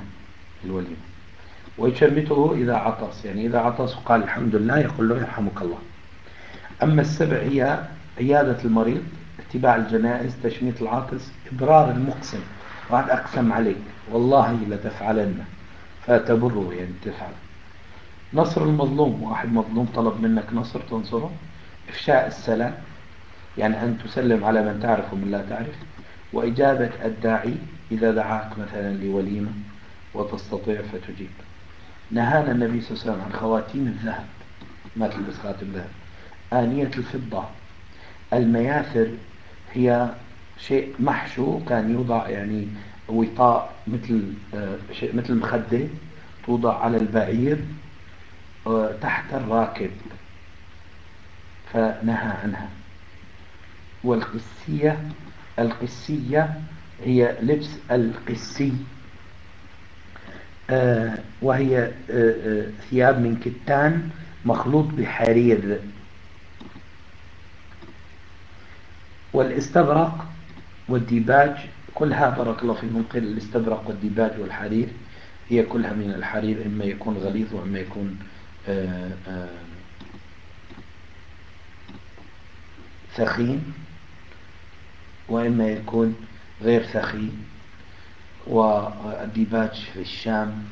ويشمته إذا عطس، يعني إذا عطس وقال الحمد لله يقول له يرحمك الله. أما 7 هي عيادة المريض، اتباع الجنائز، تشميت العاطس، إبرار المقسم، واحد أقسم عليك والله لتفعلن فتبره، يعني تفعل. نصر المظلوم، واحد مظلوم طلب منك نصر تنصره. إفشاء السلام، يعني أن تسلم على من تعرف ومن لا تعرف. وإجابة الداعي إذا دعاك مثلا لوليمة وتستطيع فتجيب. نهانا النبي صلى الله عليه وسلم عن خواتيم الذهب، ما تلبس خاتم ذهب، آنية الفضة، المياثر هي شيء محشو كان يوضع يعني وطاء شيء مثل مخدة توضع على البعير تحت الراكب فنهى عنها. القسية هي لبس القسي وهي ثياب من كتان مخلوط بحرير. والاستبرق والديباج كلها بارك الله فيكم قيل الاستبرق والديباج والحرير هي كلها من الحرير، إما يكون غليظ وإما يكون ثخين وإما يكون غير ثخين. والديباج في الشام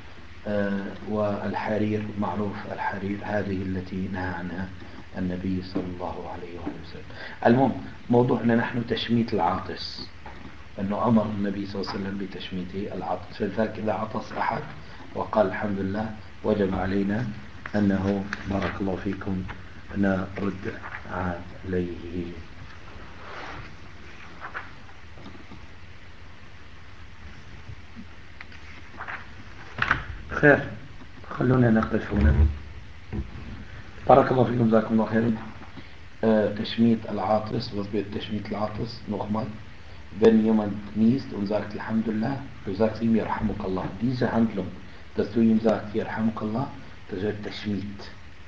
والحرير معروف الحرير هذه التي نهى عنها النبي صلى الله عليه وسلم. المهم موضوعنا نحن تشميت العاطس، أنه أمر النبي صلى الله عليه وسلم بتشميت العاطس، فلذلك إذا عطس أحد وقال الحمد لله وجب علينا أنه بارك الله فيكم نرد عليه. خير، خلونا نقف هنا. بارك الله فيكم جزاكم الله خيرا. تشميت العاطس was wird تشميت العاطس nochmal. Wenn jemand niest und sagt Alhamdulillah, du sagst ihm Yarhamukallah. Diese Handlung, dass du ihm sagst Yarhamukallah, das wird Tashmit.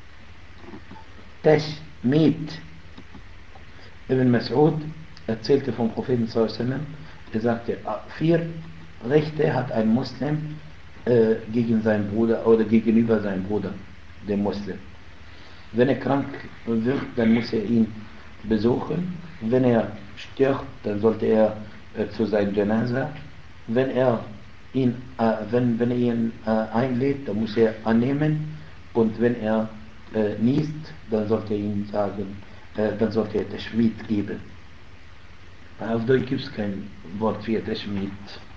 Tashmit. Ibn Mas'ud erzählte vom Propheten sallallahu alaihi wasallam, er sagte, 4 Rechte hat ein Muslim gegen seinen Bruder oder gegenüber seinem Bruder, dem Muslim. Wenn er krank wird, dann muss er ihn besuchen. Wenn er stirbt, dann sollte er zu seinem Janaza. Wenn er ihn einlädt, dann muss er annehmen. Und wenn er niest, dann sollte er ihm sagen, dann sollte er Tashmit geben. Auf Deutsch gibt es kein Wort für Tashmit.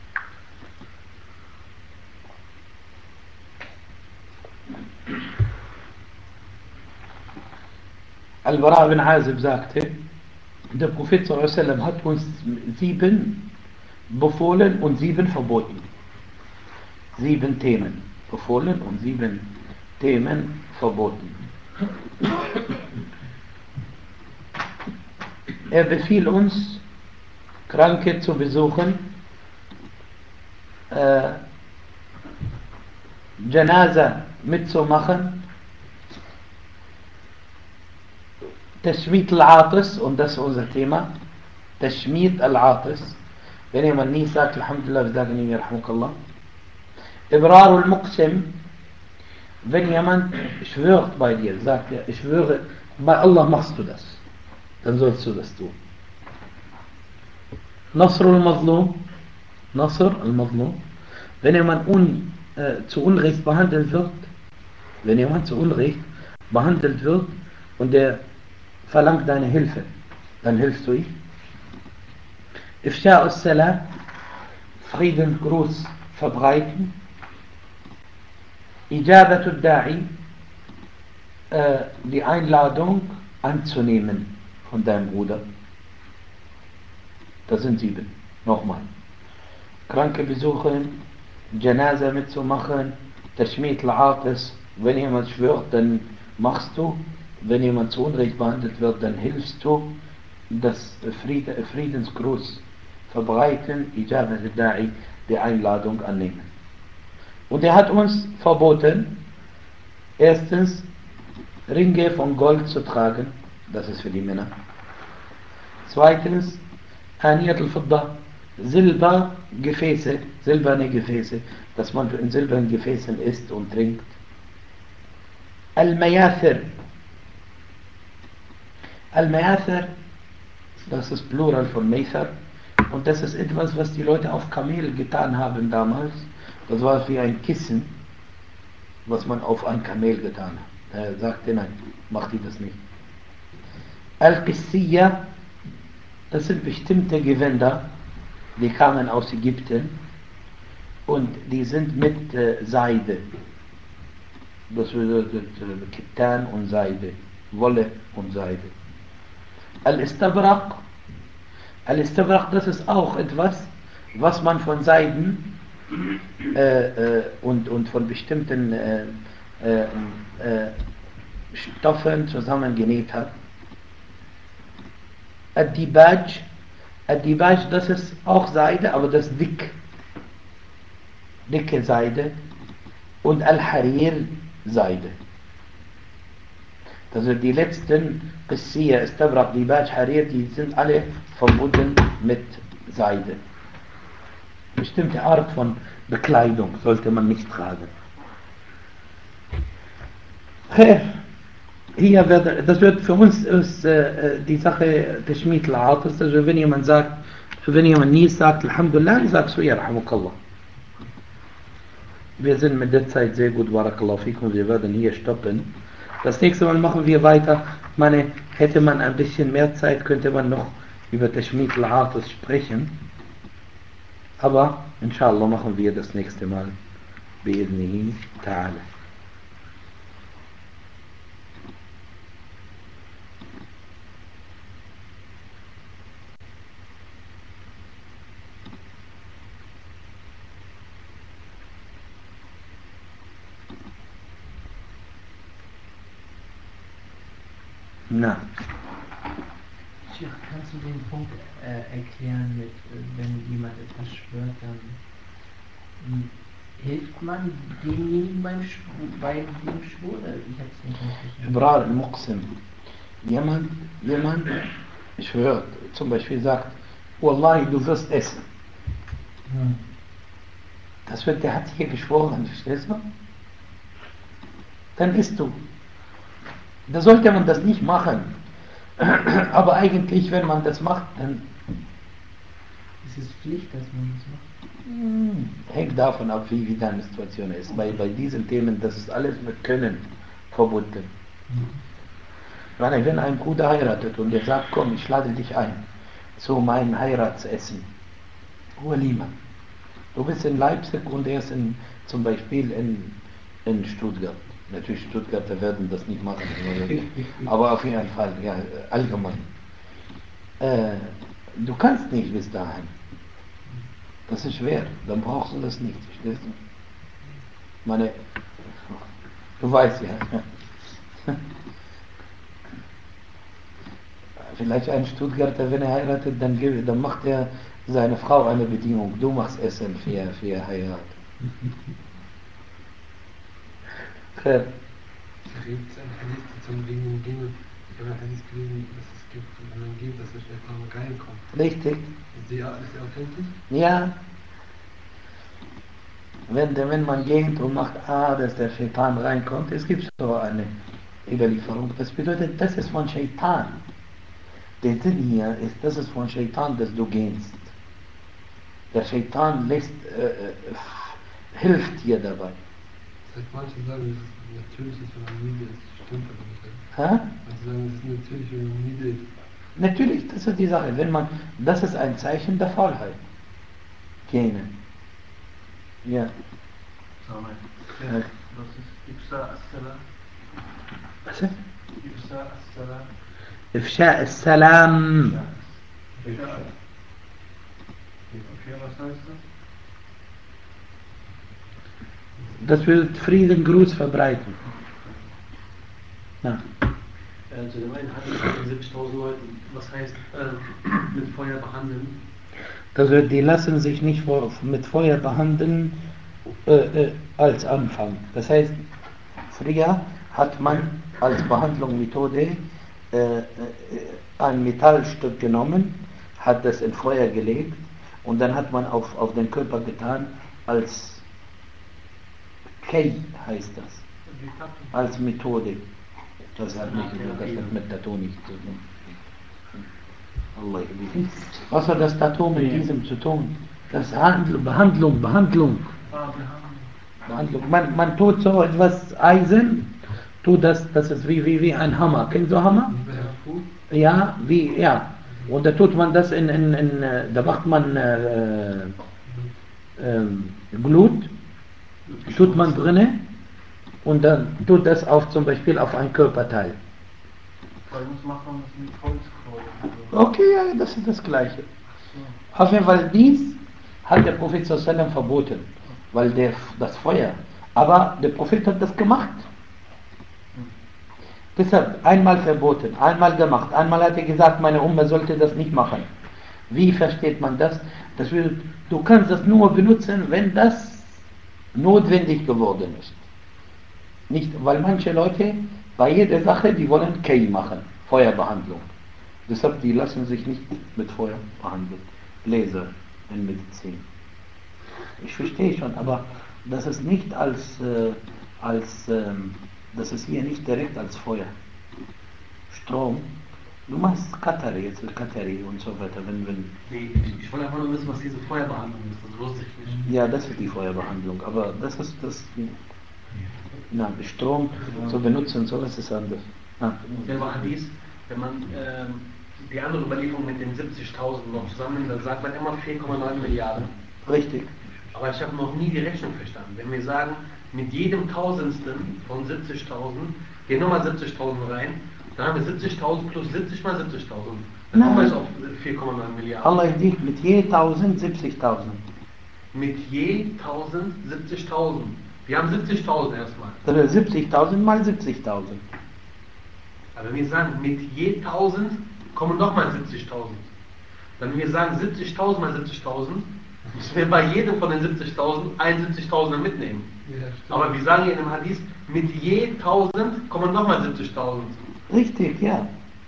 Al-Bara bin Azib sagte, der Prophet sallallahu alaihi wasallam hat uns 7 befohlen und 7 verboten. 7 Themen befohlen und 7 Themen verboten. Er befiehlt uns, Kranke zu besuchen, Janaza mitzumachen, Tashmit al-Atis, und das ist unser Thema, Tashmit al-Atis. Wenn jemand nie sagt, Alhamdulillah, wir sagen ihm, Yarhamukallah. Ibrar al-Muqsim, wenn jemand schwört bei dir, sagt er, ich schwöre, bei Allah machst du das, dann sollst du das tun. Nasr al-Mazlum, wenn jemand zu Unrecht behandelt wird, und der verlangt deine Hilfe, dann hilfst du ihm. Ifsha al-Salam, Friedensgruß verbreiten. Ijabat al-Da'i, die Einladung anzunehmen von deinem Bruder. Das sind 7. Nochmal. Kranke besuchen, Janaza mitzumachen, Tashmit al-Atis, wenn jemand schwört, dann machst du. Wenn jemand zu Unrecht behandelt wird, dann hilfst du. Das Friedensgruß verbreiten, Ijabat al-Da'i, die Einladung annehmen. Und er hat uns verboten, erstens Ringe von Gold zu tragen, das ist für die Männer. Zweitens Aniyat al-Fidda, silberne Gefäße, dass man in silbernen Gefäßen isst und trinkt. Al-Mayathir, das ist Plural von Maithar, und das ist etwas, was die Leute auf Kamel getan haben damals. Das war wie ein Kissen, was man auf ein Kamel getan hat. Er sagte, nein, macht ihr das nicht. Al-Qissiyya, das sind bestimmte Gewänder, die kamen aus Ägypten und die sind mit Seide. Das bedeutet Kittan und Seide, Wolle und Seide. Al-Istabraq, das ist auch etwas, was man von Seiden und von bestimmten Stoffen zusammengenäht hat. Ad-Dibaj, das ist auch Seide, aber das ist dicke Seide. Und Al-Harir, Seide. Also die letzten Qissiyya, Istabraq, Dibaj, Harir, die sind alle verbunden mit Seide. Bestimmte Art von Bekleidung sollte man nicht tragen. Hier das wird für uns ist, die Sache Tashmit al-Atis, also wenn jemand nie sagt, Alhamdulillah, sagst du, Yarhamukallah. Wir sind mit der Zeit sehr gut, Barakallahu fikum, wir werden hier stoppen. Das nächste Mal machen wir weiter. Ich meine, hätte man ein bisschen mehr Zeit, könnte man noch über Tashmit al-Atis sprechen. Aber, inshallah, machen wir das nächste Mal. Bi'idnihi ta'ala. Na.
Sheikh, kannst du den Punkt erklären, mit, wenn jemand etwas schwört, dann hilft man demjenigen bei dem Schwur? Ich hab's nicht verstanden.
Ibrar al-Muqsim. Jemand schwört, zum Beispiel sagt, Wallahi, du wirst essen. Der hat hier geschworen, verstehst du? Dann isst du. Da sollte man das nicht machen. Aber eigentlich, wenn man das macht, dann
Es ist Pflicht, dass man das macht.
Hängt davon ab, wie deine Situation ist. Bei diesen Themen, das ist alles mit Können verbunden. Wenn ein Bruder heiratet und er sagt, komm, ich lade dich ein zu meinem Heiratsessen, Walima. Du bist in Leipzig und er ist zum Beispiel in Stuttgart. Natürlich Stuttgarter werden das nicht machen, aber auf jeden Fall, ja, allgemein. Du kannst nicht bis dahin. Das ist schwer, dann brauchst du das nicht, verstehst du? Du weißt ja. Vielleicht ein Stuttgarter, wenn er heiratet, dann macht er seine Frau eine Bedingung. Du machst Essen für Heirat.
Da gibt es ein Hadith zum wegen dem Gehen. Ich habe ein Hadith gelesen, dass es gibt, wenn man geht, dass der Shaitan reinkommt.
Richtig.
Ist der authentisch?
Ja. Wenn man geht und macht, dass der Shaitan reinkommt, es gibt so eine Überlieferung. Das bedeutet, das ist von Shaitan. Der Sinn hier ist, das ist von Shaitan, dass du gehst. Der Shaitan hilft dir dabei.
Das heißt, manche sagen, dass es natürlich ist, wenn man müde ist. Stimmt aber nicht.
Hä?
Manche sagen, es ist natürlich, wenn man müde ist.
Natürlich, das ist die Sache. Das ist ein Zeichen der Faulheit. Gähnen. Ja.
Was ist Ifsa as-Salam?
Was ist?
Ifsa as-Salam.
Ifsha as-Salam.
Okay, was heißt das?
Das will Frieden, Gruß verbreiten. Ja.
Zu dem einen Handel 70.000 Leuten, was heißt mit Feuer behandeln?
Also die lassen sich nicht mit Feuer behandeln als Anfang. Das heißt, früher hat man als Behandlungsmethode ein Metallstück genommen, hat das in Feuer gelegt und dann hat man auf den Körper getan als Kei heißt das. Als Methode. Das hat mit Tattoo nichts zu tun. Allah. Was hat das Tattoo mit diesem zu tun? Das ist Behandlung. Man tut so etwas Eisen, das ist wie ein Hammer. Kennst du Hammer? Ja, ja. Und da tut man das da macht man Glut, tut man drinne und dann tut das zum Beispiel auf ein Körperteil.
Sonst macht man das mit Holzkreuz.
Okay, ja, das ist das Gleiche. Auf jeden Fall dies hat der Prophet sallallahu alaihi wasallam verboten, weil das Feuer, aber der Prophet hat das gemacht. Deshalb einmal verboten, einmal gemacht, einmal hat er gesagt, meine Umma sollte das nicht machen. Wie versteht man das? Du kannst das nur benutzen, wenn das notwendig geworden ist. Nicht, weil manche Leute bei jeder Sache, die wollen Kei machen, Feuerbehandlung. Deshalb, die lassen sich nicht mit Feuer behandeln. Laser in Medizin. Ich verstehe schon, aber das ist nicht das ist hier nicht direkt als Feuer. Strom. Du machst Katari und so weiter.
Nee, ich wollte einfach nur wissen, was diese Feuerbehandlung ist. Das wusste ich nicht.
Ja, das ist die Feuerbehandlung. Aber das ist das. Na, Strom zu benutzen, sowas ist anders.
Selber Hadith, wenn man die andere Überlieferung mit den 70.000 noch zusammennimmt, dann sagt man immer 4,9 Milliarden.
Richtig.
Aber ich habe noch nie die Rechnung verstanden. Wenn wir sagen, mit jedem Tausendsten von 70.000 gehen nochmal 70.000 rein, dann haben wir 70.000 plus 70 mal 70.000. Dann kommen wir jetzt auf 4,9 Milliarden.
Allah sagt, mit je 1000 70.000.
Mit je 1000 70.000. Wir haben 70.000 erstmal.
Das ist 70.000 mal 70.000.
Aber wenn wir sagen, mit je 1000 kommen nochmal 70.000. Dann wenn wir sagen 70.000 mal 70.000, müssen wir bei jedem von den 70.000 71.000er mitnehmen.
Ja,
aber wir sagen hier in dem Hadith, mit je 1000 kommen nochmal 70.000.
Richtig, ja.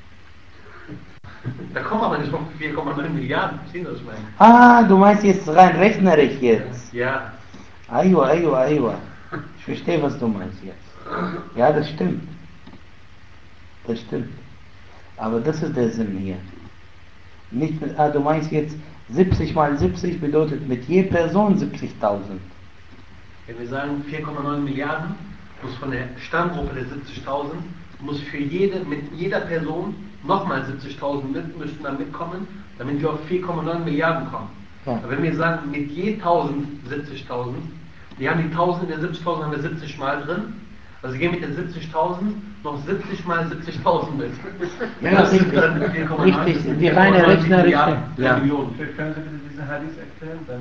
Da kommen aber nicht auf 4,9 Milliarden. Verstehen Sie, was ich meine?
Ah, du meinst jetzt rein rechnerisch jetzt.
Ja.
Aywa. Ich verstehe, was du meinst jetzt. Ja, das stimmt. Das stimmt. Aber das ist der Sinn hier. Nicht mit, du meinst jetzt 70 mal 70 bedeutet mit je Person 70.000.
Wenn wir sagen 4,9 Milliarden, muss von der Stammgruppe der 70.000, muss für mit jeder Person nochmal 70.000 müssten dann mitkommen, damit wir auf 4,9 Milliarden kommen.
Ja.
Aber wenn wir sagen, mit je 1000 70.000, wir haben die 1000 in der 70.000 haben wir 70 mal drin, also wir gehen mit den 70.000 noch 70 mal 70.000 mit.
Ja,
das
richtig.
ist dann mit 4,9,
Richtig,
das sind
die reine
4,9
rechnerische.
Milliarden,
Ja.
Millionen.
Können Sie bitte diesen Hadith erklären? Dann,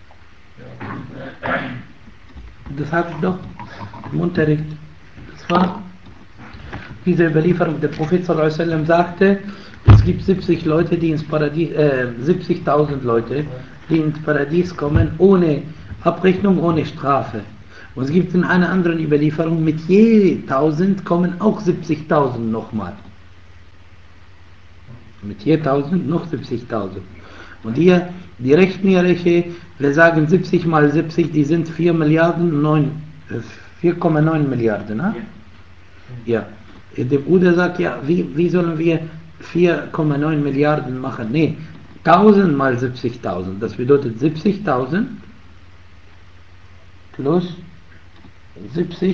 Das habe ich doch im Unterricht. Das war diese Überlieferung. Der Prophet sallallahu alaihi wasallam sagte, es gibt 70 Leute, die ins Paradies, 70.000 Leute, die ins Paradies kommen, ohne Abrechnung, ohne Strafe. Und es gibt in einer anderen Überlieferung, mit je 1000 kommen auch 70.000 nochmal. Mit je 1000 noch 70.000. Und hier, die rechnerische, wir sagen 70 mal 70, die sind 4,9 Milliarden. Ne? Ja. Der Bruder sagt, ja, wie sollen wir 4,9 Milliarden machen? Nee, 1000 mal 70.000. Das bedeutet 70.000 plus 70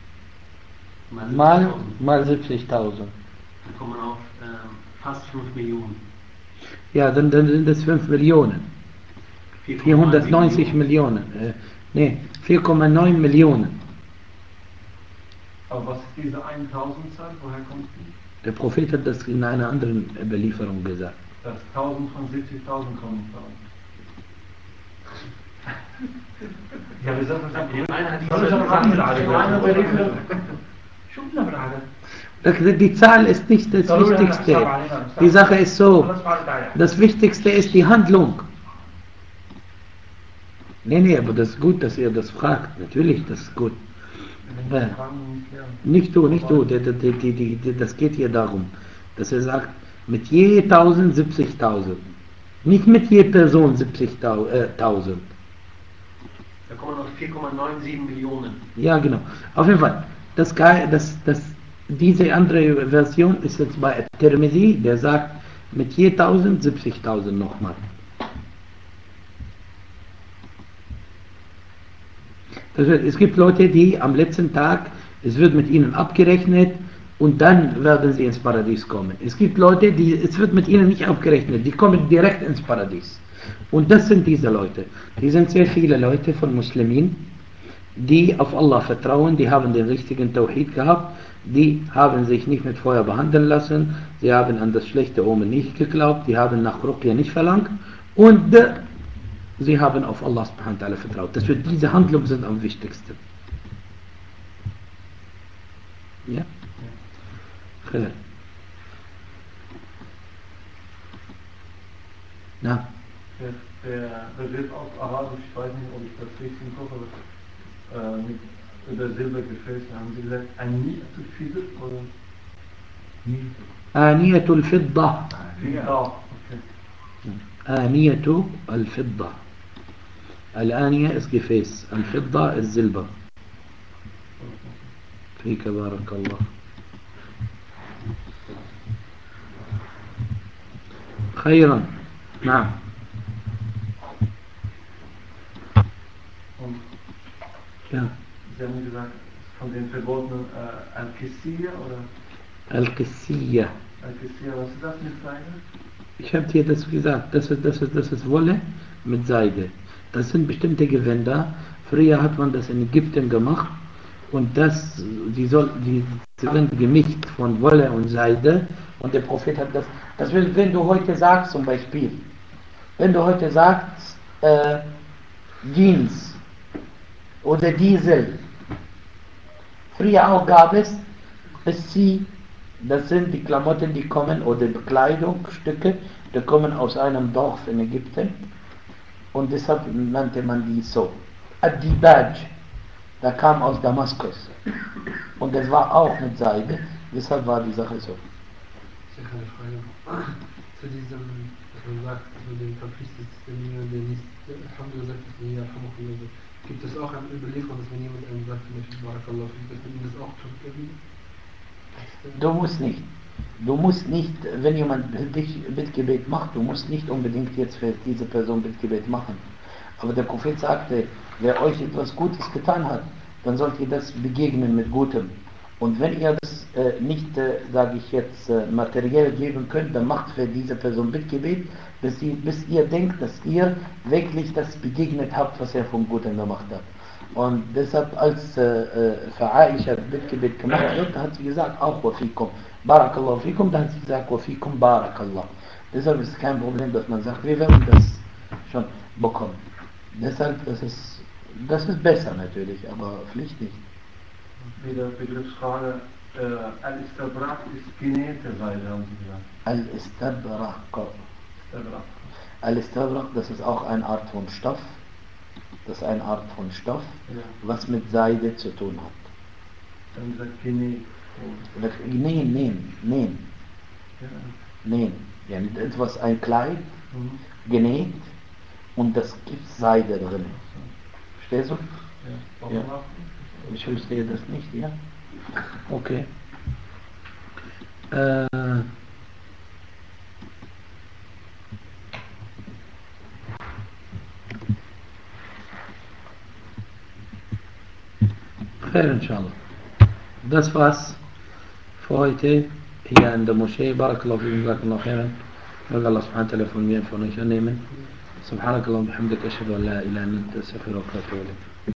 mal 70.000.
Dann kommen wir auf fast 5 Millionen.
Ja, dann sind es 5 Millionen. 490 Millionen. 4,9 Millionen.
aber was ist diese 1000-Zahl? Woher kommt die?
Der Prophet hat das in einer anderen Überlieferung gesagt.
Dass 1000 von 70.000 kommen.
Ja, wir sagen, einer hat
Die Zahl ist nicht das Wichtigste. Die Sache ist so, das Wichtigste ist die Handlung. Nee, aber das ist gut, dass ihr das fragt. Natürlich, das ist gut. Nicht du. Das geht hier darum, dass er sagt, mit je 1000 70.000. Nicht mit je Person 70.000.
Da kommen noch 4,97 Millionen.
Ja, genau. Auf jeden Fall. Diese andere Version ist jetzt bei Tirmidhi, der sagt, mit je 1000 70.000 nochmal. Das heißt, es gibt Leute, die am letzten Tag, es wird mit ihnen abgerechnet und dann werden sie ins Paradies kommen. Es gibt Leute, es wird mit ihnen nicht abgerechnet, die kommen direkt ins Paradies. Und das sind diese Leute. Die sind sehr viele Leute von Muslimen, die auf Allah vertrauen, die haben den richtigen Tawhid gehabt, die haben sich nicht mit Feuer behandeln lassen, sie haben an das schlechte Omen nicht geglaubt, die haben nach Ruqya nicht verlangt und sie haben auf Allah subhanahu wa ta'ala vertraut. Das wird diese Handlungen sind am wichtigsten. Ja? Khair. Na?
Der Begriff auf Arabisch, ich weiß nicht, ob ich das richtig im Kopf habe, mit über Silbergefäße, haben Sie gesagt, Aniyatul Fidr oder?
Aniyatul Fidda.
Ja, okay.
Aniyatul Fidda. Al-Aniya ist Gefäß, Al-Fidda ist Silber. Fika barakallah. Khairan. Naam.
Und
Ja.
Sie haben gesagt, von den verbotenen Al-Qissiyya oder?
Al-Qissiyya.
Al-Qissiyya, was ist das mit Seide?
Ich habe dir das gesagt, das ist Wolle mit Seide. Das sind bestimmte Gewänder. Früher hat man das in Ägypten gemacht und die sind gemischt von Wolle und Seide und der Prophet hat das will, wenn du heute sagst zum Beispiel, wenn du heute sagst Jeans oder Diesel, früher auch gab es das sind die Klamotten, die kommen, oder Bekleidungsstücke, die kommen aus einem Dorf in Ägypten und deshalb nannte man die so. Ad-Dibaj, da kam aus Damaskus und das war auch mit Seide, deshalb war die Sache so.
Ich habe eine Frage zu diesem, was man sagt, zu dem verpflichteten der nicht gesagt hat, ja, gibt es auch eine Überlieferung, dass wenn jemand einem sagt, Barakallah, dass man ihm das auch zurückerwidert?
Du musst nicht, wenn jemand dich Bittgebet macht, du musst nicht unbedingt jetzt für diese Person Bittgebet machen. Aber der Prophet sagte, wer euch etwas Gutes getan hat, dann sollt ihr das begegnen mit Gutem. Und wenn ihr das nicht, sage ich jetzt, materiell geben könnt, dann macht für diese Person Bittgebet, bis ihr denkt, dass ihr wirklich das begegnet habt, was er vom Guten gemacht hat. Und deshalb, als für Aisha Bittgebet gemacht wird, hat sie gesagt, auch wafikum, barakallahu fikum, dann hat sie gesagt, wafikum barakallah. Deshalb ist es kein Problem, dass man sagt, wir werden das schon bekommen. Deshalb, das ist besser natürlich, aber Pflicht nicht.
Wieder Begriffsfrage, Al-Istabrak ist genähte Seide, haben Sie gesagt.
Al-Istabrak.
Istabrak.
Al-Istabrak, das ist auch eine Art von Stoff. Das ist eine Art von Stoff,
Ja.
was mit Seide zu tun hat.
Sie haben gesagt, genäht.
Nähen.
Ja.
Nähen. Ja, mit etwas, ein Kleid,
Mhm.
genäht und das gibt Seide drin. Verstehst du?
Ja.
Ja.
Ja.
Ich verstehe das nicht, ja? Okay. Khair, inshallah. Das war's für heute hier in der Moschee. Barakallahu fikum, barakallahu khairan. Möge Allah subhanahu wa ta'ala von mir und von euch annehmen. Subhanakallah wa bihamdika, ashhadu an la ilaha illa anta, astaghfiruka wa atubu ilayk.